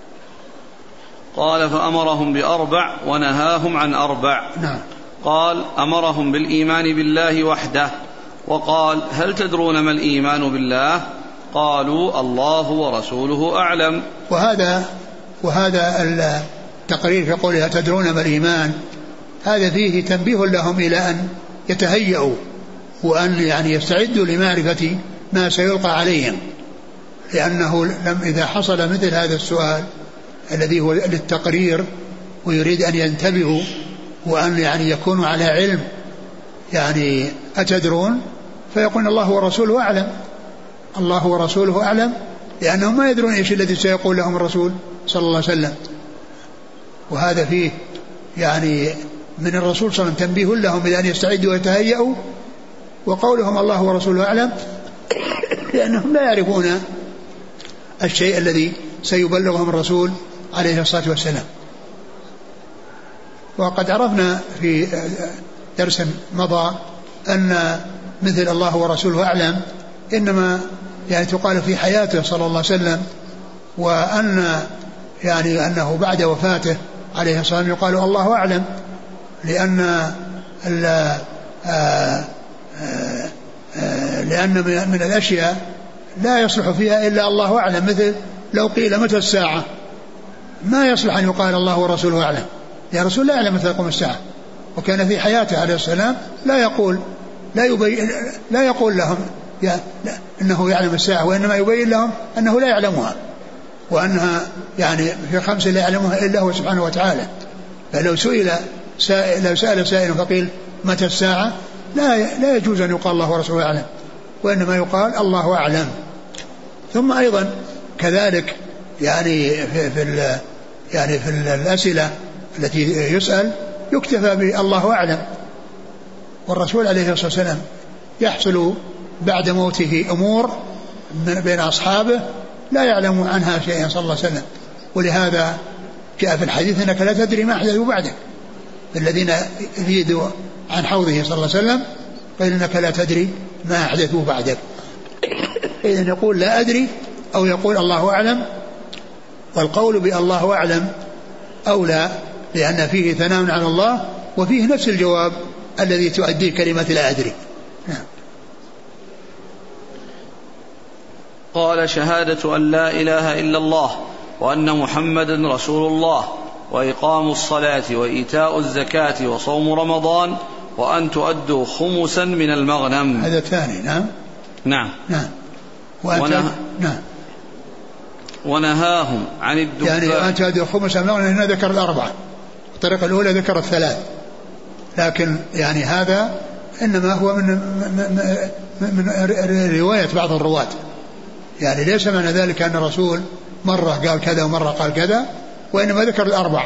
قال فأمرهم بأربع ونهاهم عن أربع. نعم. قال أمرهم بالإيمان بالله وحده، وقال هل تدرون ما الإيمان بالله؟ قالوا الله ورسوله أعلم. وهذا وهذا التقرير في قوله تدرون ما الإيمان، هذا فيه تنبيه لهم إلى أن يتهيئوا وأن يعني يستعدوا لمعرفة ما سيلقى عليهم، لأنه لم إذا حصل مثل هذا السؤال الذي هو للتقرير ويريد أن ينتبهوا وأن يعني يكونوا على علم، يعني أتدرون فيقول الله ورسوله أعلم، الله ورسوله أعلم، لأنهم ما يدرون إيش الذي سيقول لهم الرسول صلى الله عليه وسلم. وهذا فيه يعني من الرسول صلى الله عليه وسلم تنبيه لهم إلى أن يستعدوا ويتهيئوا وقولهم الله ورسوله أعلم لأنهم لا يعرفون الشيء الذي سيبلغهم الرسول عليه الصلاة والسلام. وقد عرفنا في درس مضى أن مثل الله ورسوله أعلم إنما يعني تقال في حياته صلى الله عليه وسلم، وأن يعني أنه بعد وفاته عليه الصلاة والسلام يقال الله أعلم، لأن لأن من الأشياء لا يصلح فيها إلا الله أعلم. مثل لو قيل متى الساعة ما يصلح أن يقال الله ورسوله أعلم، يا رسول لا يعلم متى تقوم الساعة. وكان في حياته عليه السلام لا يقول لا يبين لا يقول لهم يا إنه يعلم الساعة، وإنما يبين لهم أنه لا يعلمها، وأنها يعني في خمس لا يعلمها إلا هو سبحانه وتعالى. فلو سئل سائل لو سأل سائل فقيل متى الساعة لا لا يجوز أن يقال الله ورسوله أعلم، وإنما يقال الله أعلم. ثم أيضا كذلك يعني في, في يعني في الأسئلة التي يسأل يكتفى بالله أعلم. والرسول عليه الصلاة والسلام يحصل بعد موته أمور بين أصحابه لا يعلم عنها شيئا صلى الله عليه وسلم، ولهذا جاء في الحديث إنك لا تدري ما أحدثوا بعدك. الذين يفيدوا عن حوضه صلى الله عليه وسلم قال إنك لا تدري ما أحدثوا بعدك. إذن يقول لا أدري أو يقول الله أعلم، والقول بالله أعلم أولى لأن فيه ثناء على الله وفيه نفس الجواب الذي تؤديه كلمة لا أدري. قال شهادة أن لا إله إلا الله وأن محمدا رسول الله وإقام الصلاة وإيتاء الزكاة وصوم رمضان وأن تؤدوا خمسا من المغنم. هذا الثاني. نعم نعم نعم ونه... نعم ونهاهم عن الدباء يعني وأن تؤدوا خمسا من المغنم. هنا ذكر الأربعة، الطريقة الأولى ذكر الثلاث، لكن يعني هذا إنما هو من, من, من رواية بعض الرواة، يعني ليس معنى ذلك أن الرسول مرة قال كذا ومرة قال كذا، وإنما ذكر الأربعة،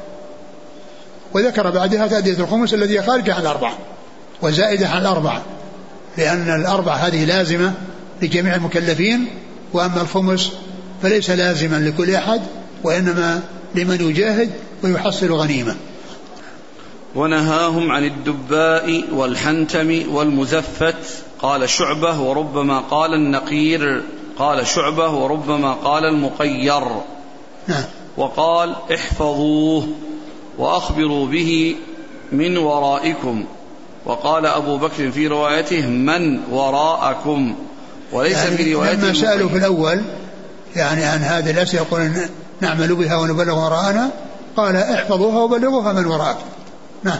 وذكر بعدها تأدية الخمس الذي خارج عن الأربعة وزائدة عن الأربعة، لأن الأربعة هذه لازمة لجميع المكلفين، وأما الخمس فليس لازما لكل أحد، وإنما لمن يجاهد ويحصل غنيمة. ونهاهم عن الدباء والحنتم والمزفت. قال شعبة وربما قال النقير، قال شعبة وربما قال المقير. نعم. وقال احفظوه وأخبروا به من ورائكم. وقال أبو بكر في روايته من وراءكم، وليس يعني في روايته لما سألوا في الأول يعني عن هذه الأسئلة يقول نعمل بها ونبلغ وراءنا، قال احفظوها وبلغوها من وراءكم. نعم،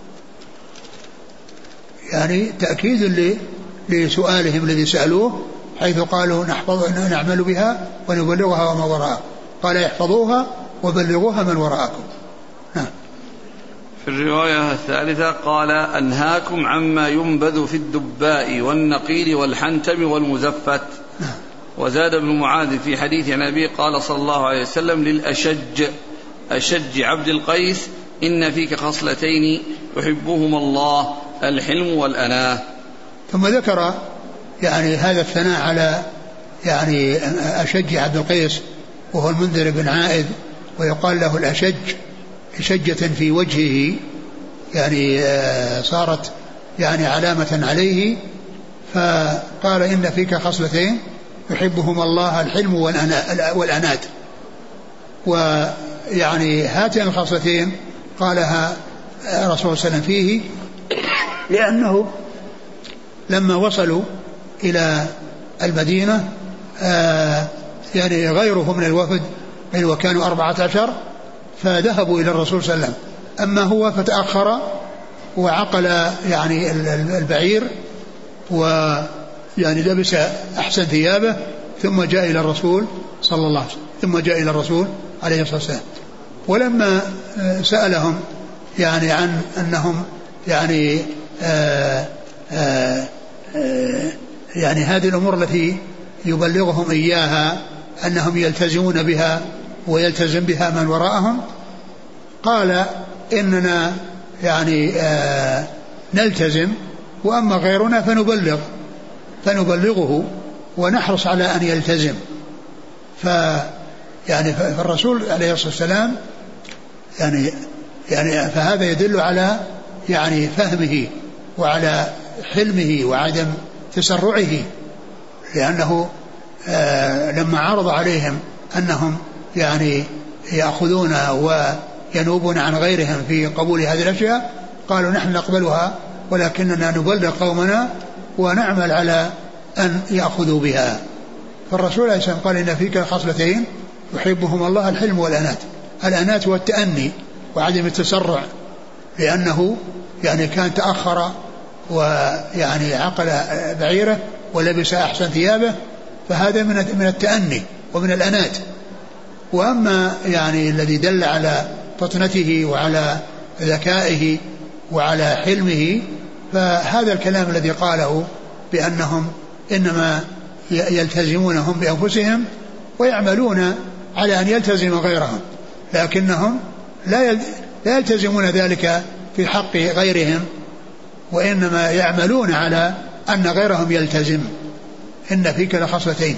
يعني تأكيد لسؤالهم الذي سألوه، حيث قالوا نحفظ نعمل بها ونبلغها وما وراءكم، قال احفظوها وبلغوها من وراءكم. نعم. في الرواية الثالثة قال أنهاكم عما ينبذ في الدباء والنقيل والحنتم والمزفت. نعم. وزاد ابن معاذ في حديث عن أبي قال صلى الله عليه وسلم للأشج أشج عبد القيس إن فيك خصلتين يحبهما الله الحلم والأناة. ثم ذكر يعني هذا الثناء على يعني أشج عبد القيس وهو المنذر بن عائذ، ويقال له الأشج شجة في وجهه، يعني صارت يعني علامة عليه، فقال إن فيك خصلتين يحبهما الله الحلم والأناة. ويعني هاتين الخصلتين قالها رسول الله صلى الله عليه وسلم فيه لأنه لما وصلوا إلى المدينة آه يعني غيره من الوفد وكانوا أربعة عشر فذهبوا إلى الرسول صلى الله عليه وسلم، أما هو فتأخر وعقل يعني البعير ويعني لبس أحسن ثيابه ثم جاء إلى الرسول صلى الله عليه وسلم ثم جاء إلى الرسول عليه الصلاة والسلام. ولما سألهم يعني عن أنهم يعني آآ آآ آآ يعني هذه الأمور التي يبلغهم إياها أنهم يلتزمون بها ويلتزم بها من وراءهم، قال إننا يعني نلتزم وأما غيرنا فنبلغ فنبلغه ونحرص على أن يلتزم. ف يعني فالرسول عليه الصلاة والسلام يعني يعني فهذا يدل على يعني فهمه وعلى حلمه وعدم تسرعه، لأنه آه لما عرض عليهم أنهم يعني يأخذون وينوبون عن غيرهم في قبول هذه الأشياء قالوا نحن نقبلها ولكننا نبلغ قومنا ونعمل على أن يأخذوا بها. فالرسول عليه الصلاة والسلام قال إن فيك خصلتين يحبهم الله الحلم والأنات. الأنات والتأني وعدم التسرع، لأنه يعني كان تأخر ويعني عقل بعيره ولبس أحسن ثيابه، فهذا من من التأني ومن الأنات. وأما يعني الذي دل على فطنته وعلى ذكائه وعلى حلمه فهذا الكلام الذي قاله بأنهم إنما يلتزمونهم بأنفسهم ويعملون على أن يلتزم غيرهم، لكنهم لا يلتزمون ذلك في حق غيرهم، وإنما يعملون على أن غيرهم يلتزم. إن فيك لخصلتين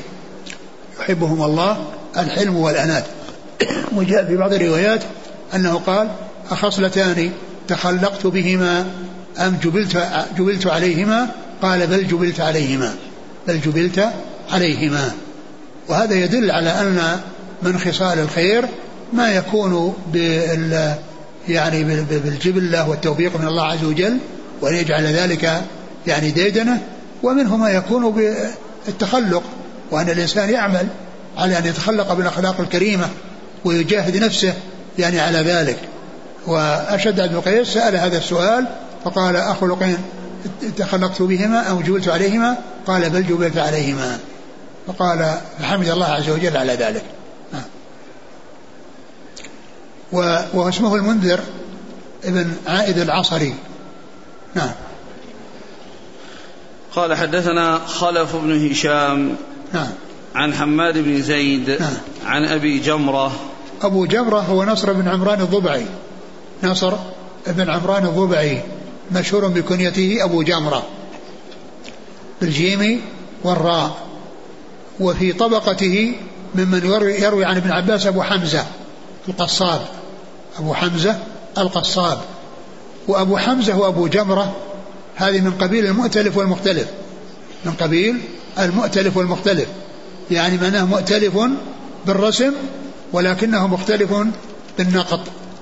يحبهم الله الحلم والأنات. وجاء في بعض الروايات أنه قال أخصلتان تخلقت بهما أم جبلت, جبلت عليهما؟ قال بل جبلت عليهما بل جبلت عليهما. وهذا يدل على أن من خصال الخير ما يكون بال يعني بالجبلة والتوفيق من الله عز وجل وأن يجعل ذلك يعني ديدنه، ومنه ما يكون بالتخلق وأن الإنسان يعمل على أن يتخلق بالأخلاق الكريمة ويجاهد نفسه يعني على ذلك. وأشد بن قيس سأل هذا السؤال فقال أخلقين تخلقت بهما أو جبلت عليهما؟ قال بل جبلت عليهما. فقال فحمد الله عز وجل على ذلك. وهو اسمه المنذر ابن عائد العصري. نعم. قال حدثنا خلف بن هشام نعم عن حماد بن زيد نعم عن أبي جمرة. أبو جمرة هو نصر بن عمران الضبعي، نصر بن عمران الضبعي مشهور بكنيته أبو جمرة بالجيم والراء. وفي طبقته ممن يروي عن ابن عباس أبو حمزة القصاب، أبو حمزة القصاب. وأبو حمزة وأبو جمرة هذه من قبيل المؤتلف والمختلف، من قبيل المؤتلف والمختلف، يعني معناه مؤتلف بالرسم ولكنه مختلف بالنقط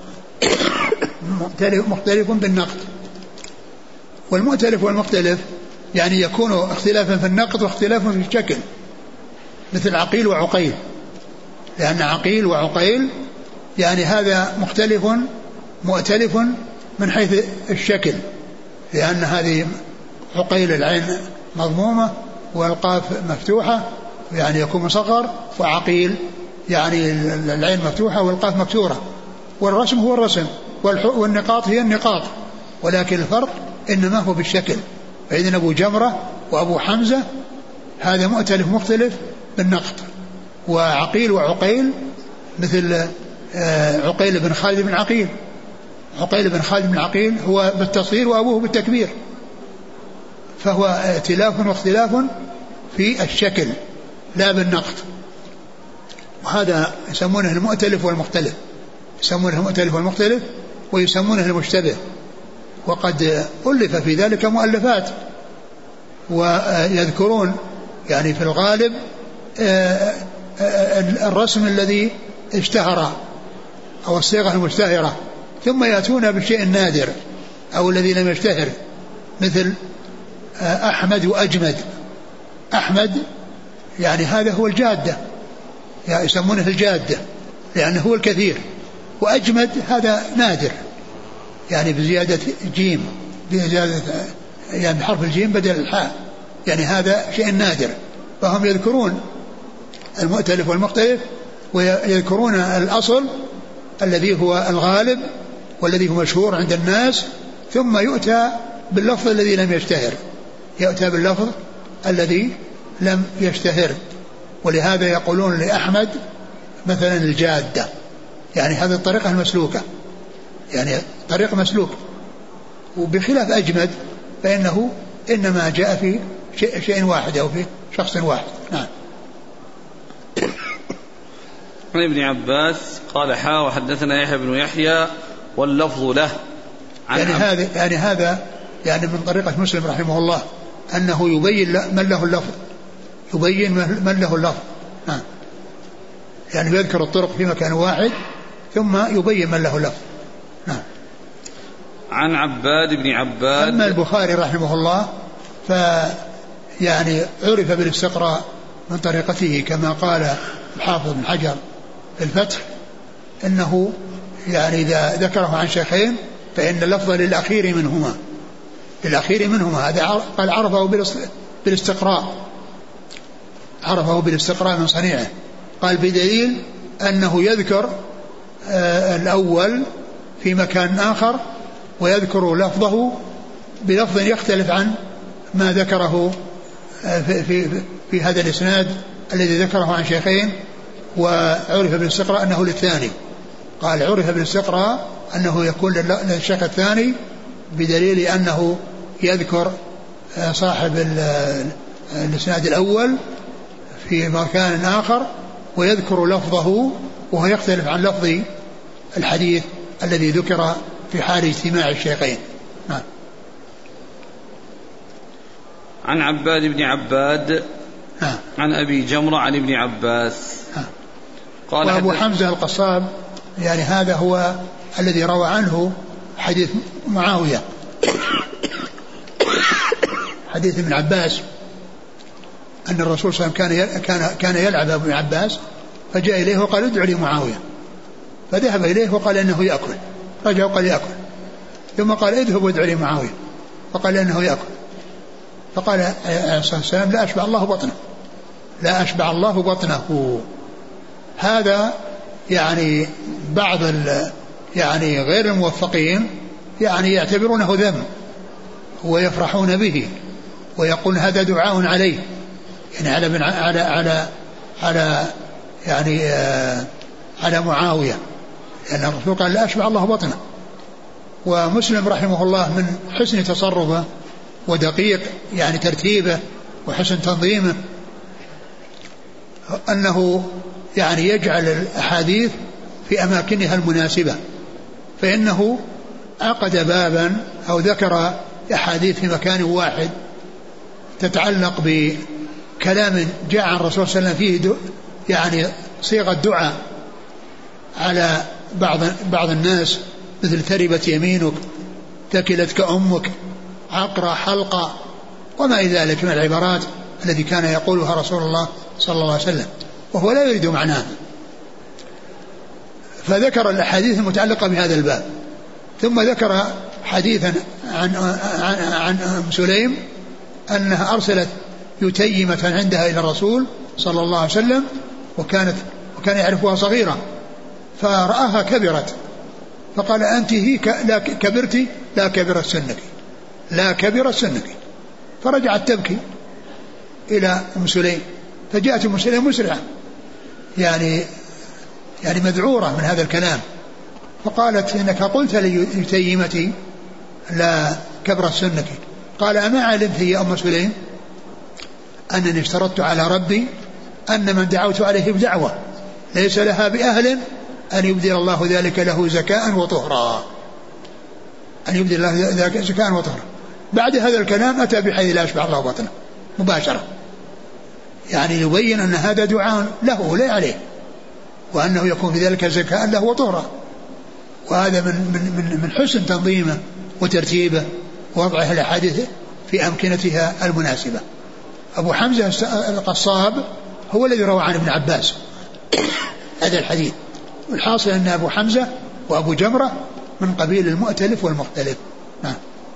مختلف بالنقط. والمؤتلف والمختلف يعني يكون اختلافا في النقط واختلافا في الشكل، مثل عقيل وعقيل، لأن عقيل وعقيل يعني هذا مختلف مؤتلف من حيث الشكل، لأن هذه عقيل العين مضمومة والقاف مفتوحة يعني يكون مصغر، وعقيل يعني العين مفتوحة والقاف مكسورة، والرسم هو الرسم والنقاط هي النقاط، ولكن الفرق إنما هو بالشكل. فإذن أبو جمرة وأبو حمزة هذا مؤتلف مختلف بالنقط. وعقيل وعقيل مثل عقيل بن خالد بن عقيل، عقيل بن خالد بن عقيل هو بالتصغير وأبوه بالتكبير، فهو ائتلاف واختلاف في الشكل لا بالنقط. وهذا يسمونه المؤتلف والمختلف، يسمونه المؤتلف والمختلف ويسمونه المشتبه. وقد ألف في ذلك مؤلفات، ويذكرون يعني في الغالب الرسم الذي اشتهر أو الصيغة المشتهرة، ثم يأتون بالشيء النادر أو الذي لم يشتهر، مثل أحمد وأجمد. أحمد يعني هذا هو الجادة، يعني يسمونه الجادة لأنه هو الكثير، وأجمد هذا نادر يعني بزيادة جيم، بزيادة يعني بحرف الجيم بدل الحاء، يعني هذا شيء نادر. فهم يذكرون المؤتلف والمختلف ويذكرون الأصل الذي هو الغالب والذي هو مشهور عند الناس، ثم يؤتى باللفظ الذي لم يشتهر، يؤتى باللفظ الذي لم يشتهر. ولهذا يقولون لأحمد مثلا الجادة، يعني هذه الطريقة المسلوكة، يعني طريق مسلوك. وبخلاف أجمد فإنه إنما جاء في شيء, شيء واحد أو في شخص واحد. نعم. عن ابن عباس قال حا وحدثنا يحيى بن يحيى واللفظ له. يعني هذا يعني هذا يعني من طريقة مسلم رحمه الله أنه يبين من له اللفظ، يبين من له اللفظ. نعم. يعني يذكر الطرق في مكان واحد ثم يبين من له اللفظ. نعم. عن عباد بن عباد. أما البخاري رحمه الله فيعني عرف بالاستقراء من طريقته كما قال الحافظ بن حجر في الفتح إنه يعني إذا ذكره عن شيخين فإن اللفظ للأخير منهما، للأخير منهما. هذا قال عرفه بالاستقراء، عرفه بالاستقراء من صنيعه. قال بدليل أنه يذكر آه الأول في مكان آخر ويذكر لفظه بلفظ يختلف عن ما ذكره آه في, في, في هذا الإسناد الذي ذكره عن شيخين، وعرف بالاستقراء أنه للثاني. قال عرف بالاستقراء أنه يكون للشيخ الثاني بدليل أنه يذكر آه صاحب الإسناد الأول في مكان آخر ويذكر لفظه وهو يختلف عن لفظ الحديث الذي ذكر في حال اجتماع الشيخين. نعم. عن عباد بن عباد. نعم. عن أبي جمرة عن ابن عباس. نعم. قال وأبو حمزة القصاب يعني هذا هو الذي روى عنه حديث معاوية، حديث ابن عباس أن الرسول صلى الله عليه وسلم كان كان يلعب ابن عباس فجاء إليه وقال ادع لي معاوية، فذهب إليه وقال إنه يأكل، رجع وقال يأكل، ثم قال اذهب وادع لي معاوية فقال إنه يأكل، فقال عليه الصلاة والسلام لا أشبع الله بطنه، لا أشبع الله بطنه. هذا يعني بعض يعني غير الموفقين يعني يعتبرونه ذم ويفرحون به ويقول هذا دعاء عليه، يعني على على على على يعني آه على معاوية، لأن يعني الرسول قال لا أشبع الله بطنه. ومسلم رحمه الله من حسن تصرفه ودقيق يعني ترتيبه وحسن تنظيمه أنه يعني يجعل الأحاديث في أماكنها المناسبة، فإنه عقد بابا أو ذكر أحاديث في مكان واحد تتعلق بكلام جاء عن الرسول صلى الله عليه وسلم فيه يعني صيغة دعاء على بعض بعض الناس مثل تربت يمينك، ثكلتك أمك، عقرة حلقة، وما إلى ذلك من العبارات التي كان يقولها رسول الله صلى الله عليه وسلم وهو لا يريد معناها. فذكر الأحاديث المتعلقة بهذا الباب، ثم ذكر حديثا عن عن عن أم سليم أنها أرسلت يتيمة عندها إلى الرسول صلى الله عليه وسلم وكانت وكان يعرفها صغيرة فرآها كبرت فقال أنت هي لا كبرتي لا كبرت سنك لا كبرت سنك، فرجعت تبكي إلى أم سليم، فجاءت أم سليم مسرعة يعني يعني مذعورة من هذا الكلام، فقالت إنك قلت ليتيمتي لا كبرت سنك. قال أما علمت يا أم سليم أنني اشترطت على ربي أن من دعوت عليه بدعوة ليس لها بأهل أن يبدل الله ذلك له زكاء وطهرا، أن يبدل الله ذلك زكاء وطهرا. بعد هذا الكلام أتى بحيث لا يشبع الله بطنه مباشرة، يعني يبين أن هذا دعاء له لا عليه، وأنه يكون في ذلك زكاء له وطهرا. وهذا من, من, من حسن تنظيمه وترتيبه ووضعه الأحاديث في أمكنتها المناسبة. أبو حمزة القصاب هو الذي روى عن ابن عباس هذا الحديث، والحاصل أن أبو حمزة وأبو جمرة من قبيل المؤتلف والمختلف. نعم.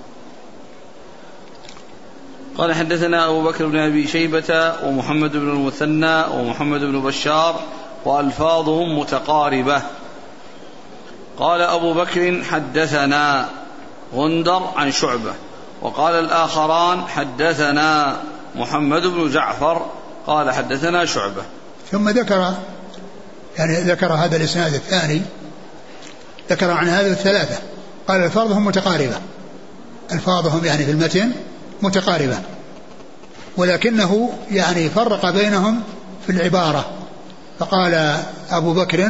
قال حدثنا أبو بكر بن أبي شيبة ومحمد بن المثنى ومحمد بن بشار وألفاظهم متقاربة. قال أبو بكر حدثنا غندر عن شعبة، وقال الآخران حدثنا محمد بن جعفر قال حدثنا شعبة. ثم ذكر يعني ذكر هذا الإسناد الثاني، ذكر عن هذا الثلاثة، قال ألفاظهم متقاربة، ألفاظهم يعني في المتن متقاربة، ولكنه يعني فرق بينهم في العبارة، فقال أبو بكر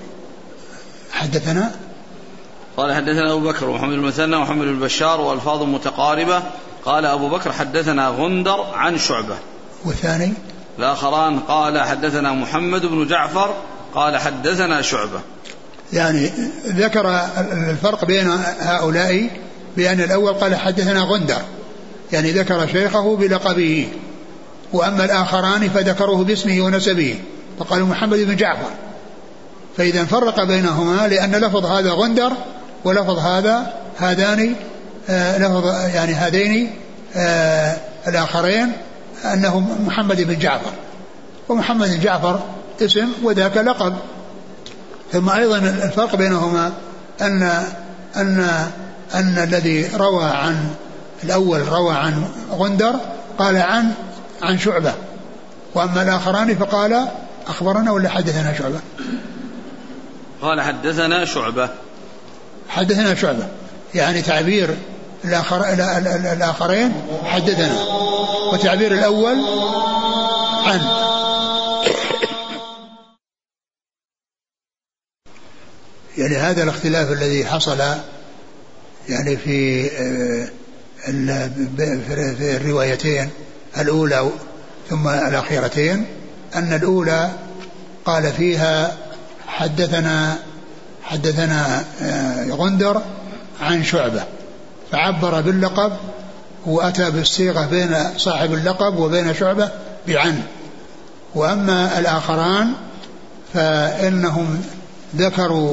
حدثنا قال حدثنا أبو بكر ومحمد المثنى ومحمد البشار وألفاظ متقاربة. قال أبو بكر حدثنا غندر عن شعبة. والثاني الآخران قال حدثنا محمد بن جعفر قال حدثنا شعبة. يعني ذكر الفرق بين هؤلاء بأن الأول قال حدثنا غندر، يعني ذكر شيخه بلقبه، وأما الآخران فذكروه باسمه ونسبه فقالوا محمد بن جعفر. فإذا فرق بينهما لأن لفظ هذا غندر ولفظ هذا هذان آه لفظ يعني هذين آه الآخرين أنه محمد بن جعفر، ومحمد بن جعفر اسم وذاك لقب. ثم أيضا الفرق بينهما أن أن أن الذي روى عن الأول روى عن غندر قال عن عن شعبة، وأما الآخران فقال أخبرنا ولا حدثنا شعبة؟ قال حدثنا شعبة. حدثنا شعبة يعني تعبير الآخر الآخرين حدثنا، وتعبير الأول عن. يعني هذا الاختلاف الذي حصل يعني في في الروايتين الأولى ثم الأخيرتين، أن الأولى قال فيها حدثنا حدثنا غندر عن شعبة فعبر باللقب وأتى بالصيغة بين صاحب اللقب وبين شعبة بعن. وأما الآخران فإنهم ذكروا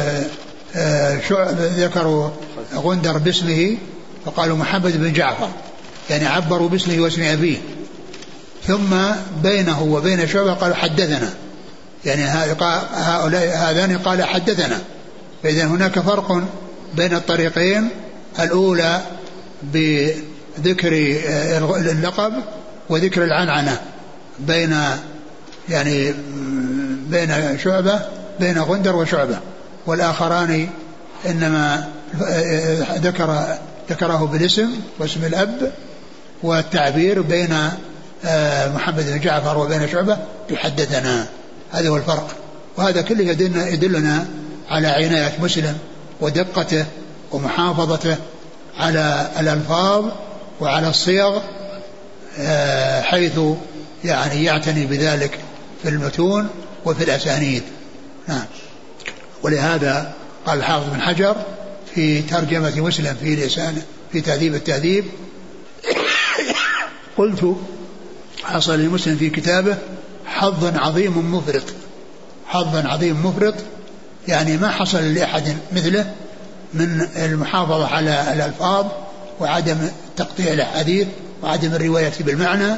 شعبة ذكروا غندر باسمه فقالوا محمد بن جعفر، يعني عبروا باسمه واسم أبيه، ثم بينه وبين شعبة قالوا حدثنا، يعني هؤلاء هذان قال حدثنا. فإذا هناك فرق بين الطريقين، الأولى بذكر اللقب وذكر العنعنة بين يعني بين شعبة بين غندر وشعبة، والآخران إنما ذكر ذكره بالاسم واسم الأب والتعبير بين محمد بن جعفر وبين شعبة يحدثنا. هذا هو الفرق، وهذا كله يدلنا, يدلنا على عناية مسلم ودقته ومحافظته على الألفاظ وعلى الصيغ حيث يعني يعتني بذلك في المتون وفي الأسانيد. نعم. ولهذا قال الحافظ بن حجر في ترجمة مسلم في لسان في تهذيب التهذيب قلت حصل لمسلم في كتابه حظ عظيم مفرط، حظ عظيم مفرط يعني ما حصل لأحد مثله من المحافظة على الألفاظ وعدم تقطيع الأحاديث وعدم الرواية بالمعنى،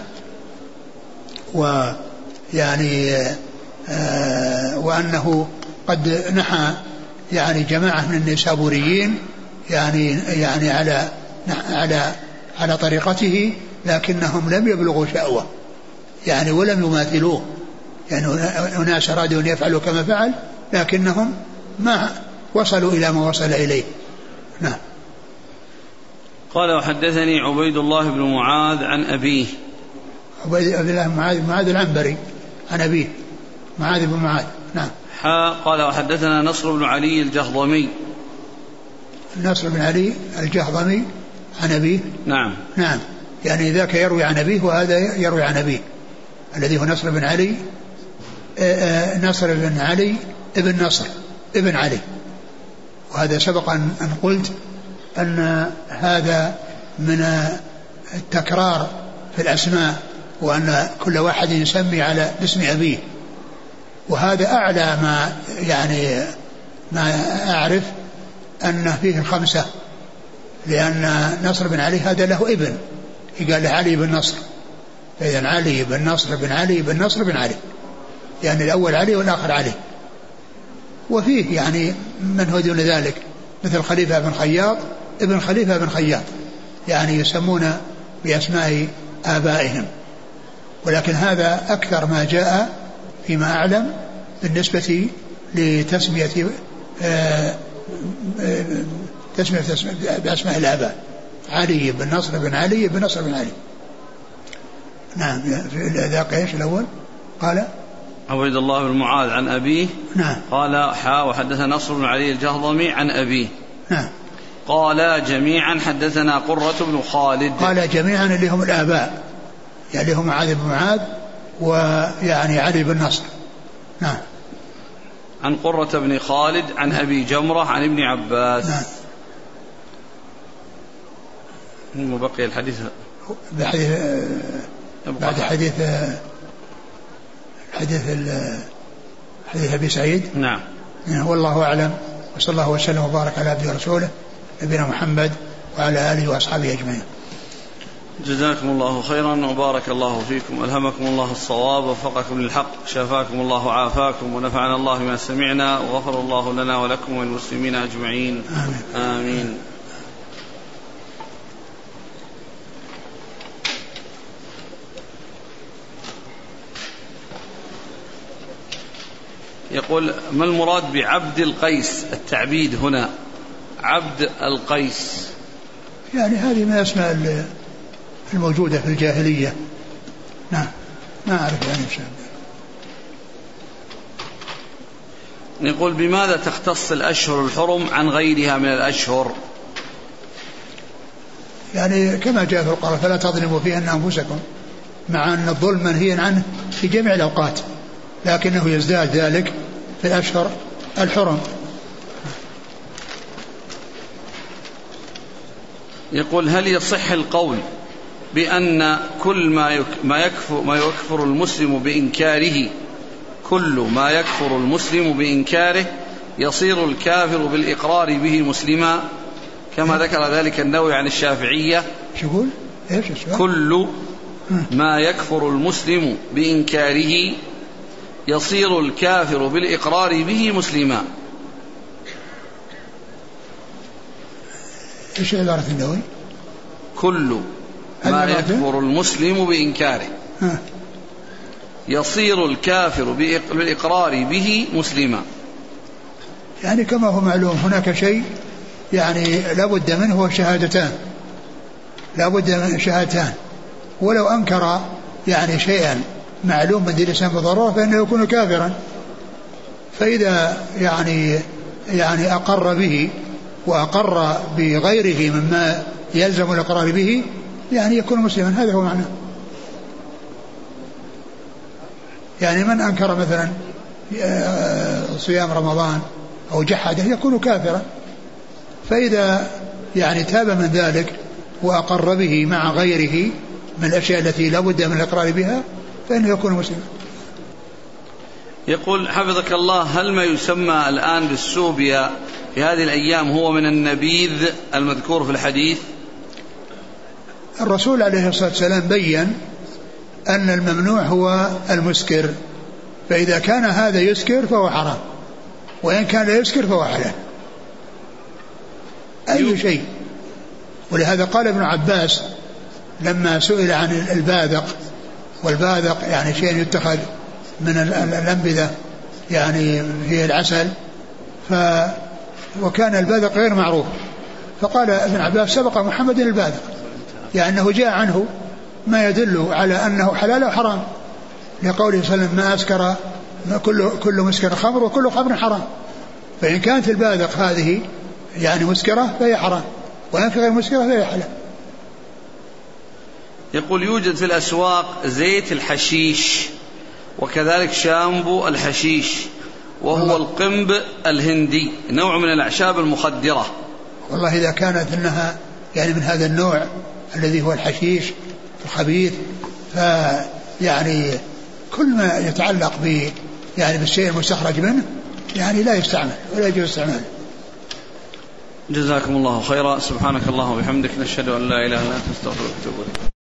ويعني آه وأنه قد نحى يعني جماعة من النيسابوريين يعني يعني على على على طريقته، لكنهم لم يبلغوا شأوه يعني ولم يماثلوه، يعني أناس أرادوا أن يفعلوا كما فعل لكنهم ما وصلوا إلى ما وصل إليه. نعم. قال وحدثني عبيد الله بن معاذ عن أبيه. عبيد الله بن معاذ معاذ العنبري عن أبيه معاذ بن معاذ. نعم. قال وحدثنا نصر بن علي الجهضمي. نصر بن علي الجهضمي عن أبيه. نعم. نعم، يعني ذاك يروي عن أبيه وهذا يروي عن أبيه، الذي هو نصر بن علي نصر بن علي ابن نصر ابن علي. وهذا سبق أن قلت أن هذا من التكرار في الأسماء، وأن كل واحد يسمي على اسم أبيه، وهذا أعلى ما يعني ما أعرف أن فيه الخمسة، لأن نصر بن علي هذا له ابن قال له علي بن نصر، فإذا علي بن نصر بن علي بن نصر بن علي، يعني الأول علي والآخر علي. وفيه يعني من هو دون ذلك مثل خليفة بن خياط ابن خليفة بن خياط، يعني يسمون بأسماء آبائهم، ولكن هذا أكثر ما جاء فيما أعلم بالنسبة لتسمية تسمية بأسماء الآباء. علي بن نصر بن علي بن نصر بن علي. نعم. في ذاك ايش الأول؟ قال عبيد الله بن معاذ عن أبيه. نعم. قال حا وحدثنا نصر بن علي الجهضمي عن أبيه. نعم. قال جميعا حدثنا قرة بن خالد. قال جميعا اللي هم الآباء، يعني هم معاذ بن معاذ ويعني علي بن نصر. نعم. عن قرة بن خالد عن أبي جمرة عن ابن عباس. نعم. بقي الحديث بحديث بعد حديث حديث حديث أبي سعيد. نعم. والله أعلم، وصلى الله وسلم وبارك على عبده ورسوله نبينا محمد وعلى آله وأصحابه أجمعين. جزاكم الله خيرا وبارك الله فيكم، ألهمكم الله الصواب ووفقكم للحق، شفاكم الله وعافاكم، ونفعنا الله بما سمعنا، وغفر الله لنا ولكم وللمسلمين أجمعين. آمين. آمين. يقول ما المراد بعبد القيس؟ التعبيد هنا عبد القيس يعني هذه من الأسماء الموجودة في الجاهلية. نعم. ما أعرف يعني شيء. يقول بماذا تختص الأشهر الحرم عن غيرها من الأشهر؟ يعني كما جاء في القرآن فلا تظلموا فيهن أنفسكم، مع أن الظلم منهي عنه في جميع الأوقات، لكنه يزداد ذلك في الأشهر الحرم. يقول هل يصح القول بأن كل ما ما يكفر ما يكفر المسلم بإنكاره كل ما يكفر المسلم بإنكاره يصير الكافر بالإقرار به مسلما، كما ذكر ذلك النووي عن الشافعية؟ شو يقول؟ ايش كل ما يكفر المسلم بإنكاره يصير الكافر بالإقرار به مسلما. ايش عبارة النووي؟ كل ما يكفر المسلم بإنكاره يصير الكافر بالإقرار به مسلما. يعني كما هو معلوم هناك شيء يعني لا بد منه هو شهادتان، لا بد من شهادتان، ولو أنكر يعني شيئا معلوم من دين الإسلام بضرورة فإنه يكون كافرا. فإذا يعني يعني أقر به وأقر بغيره مما يلزم الإقرار به يعني يكون مسلما. هذا هو معنى. يعني من أنكر مثلا صيام رمضان أو جحده يكون كافرا، فإذا يعني تاب من ذلك وأقر به مع غيره من الأشياء التي لا بد من الإقرار بها فإنه يكون مسلما. يقول حفظك الله هل ما يسمى الآن بالسوبيا في هذه الأيام هو من النبيذ المذكور في الحديث؟ الرسول عليه الصلاة والسلام بيّن أن الممنوع هو المسكر، فإذا كان هذا يسكر فهو حرام، وإن كان لا يسكر فهو حلال أي شيء. ولهذا قال ابن عباس لما سئل عن الباذق، والباذق يعني شيء يتخذ من الأنبذة يعني فيه العسل، ف وكان الباذق غير معروف، فقال ابن عباس سبق محمد الباذق، يعني أنه جاء عنه ما يدل على أنه حلال وحرام، لقوله صلى الله عليه وسلم ما أسكر كل, كل مسكر خمر وكل خمر حرام. فإن كانت الباذق هذه يعني مسكرة فهي حرام، وإن غير مسكرة فهي حلال. يقول يوجد في الأسواق زيت الحشيش وكذلك شامبو الحشيش وهو القنب الهندي، نوع من الأعشاب المخدرة. والله إذا كانت إنها يعني من هذا النوع الذي هو الحشيش الخبيث، فيعني كل ما يتعلق ب يعني بالشيء المستخرج منه يعني لا يستعمل ولا يجوز استعماله. جزاكم الله خيرا. سبحانك اللهم وبحمدك نشهد أن لا إله إلا أنت نستغفرك ونتوب إليك.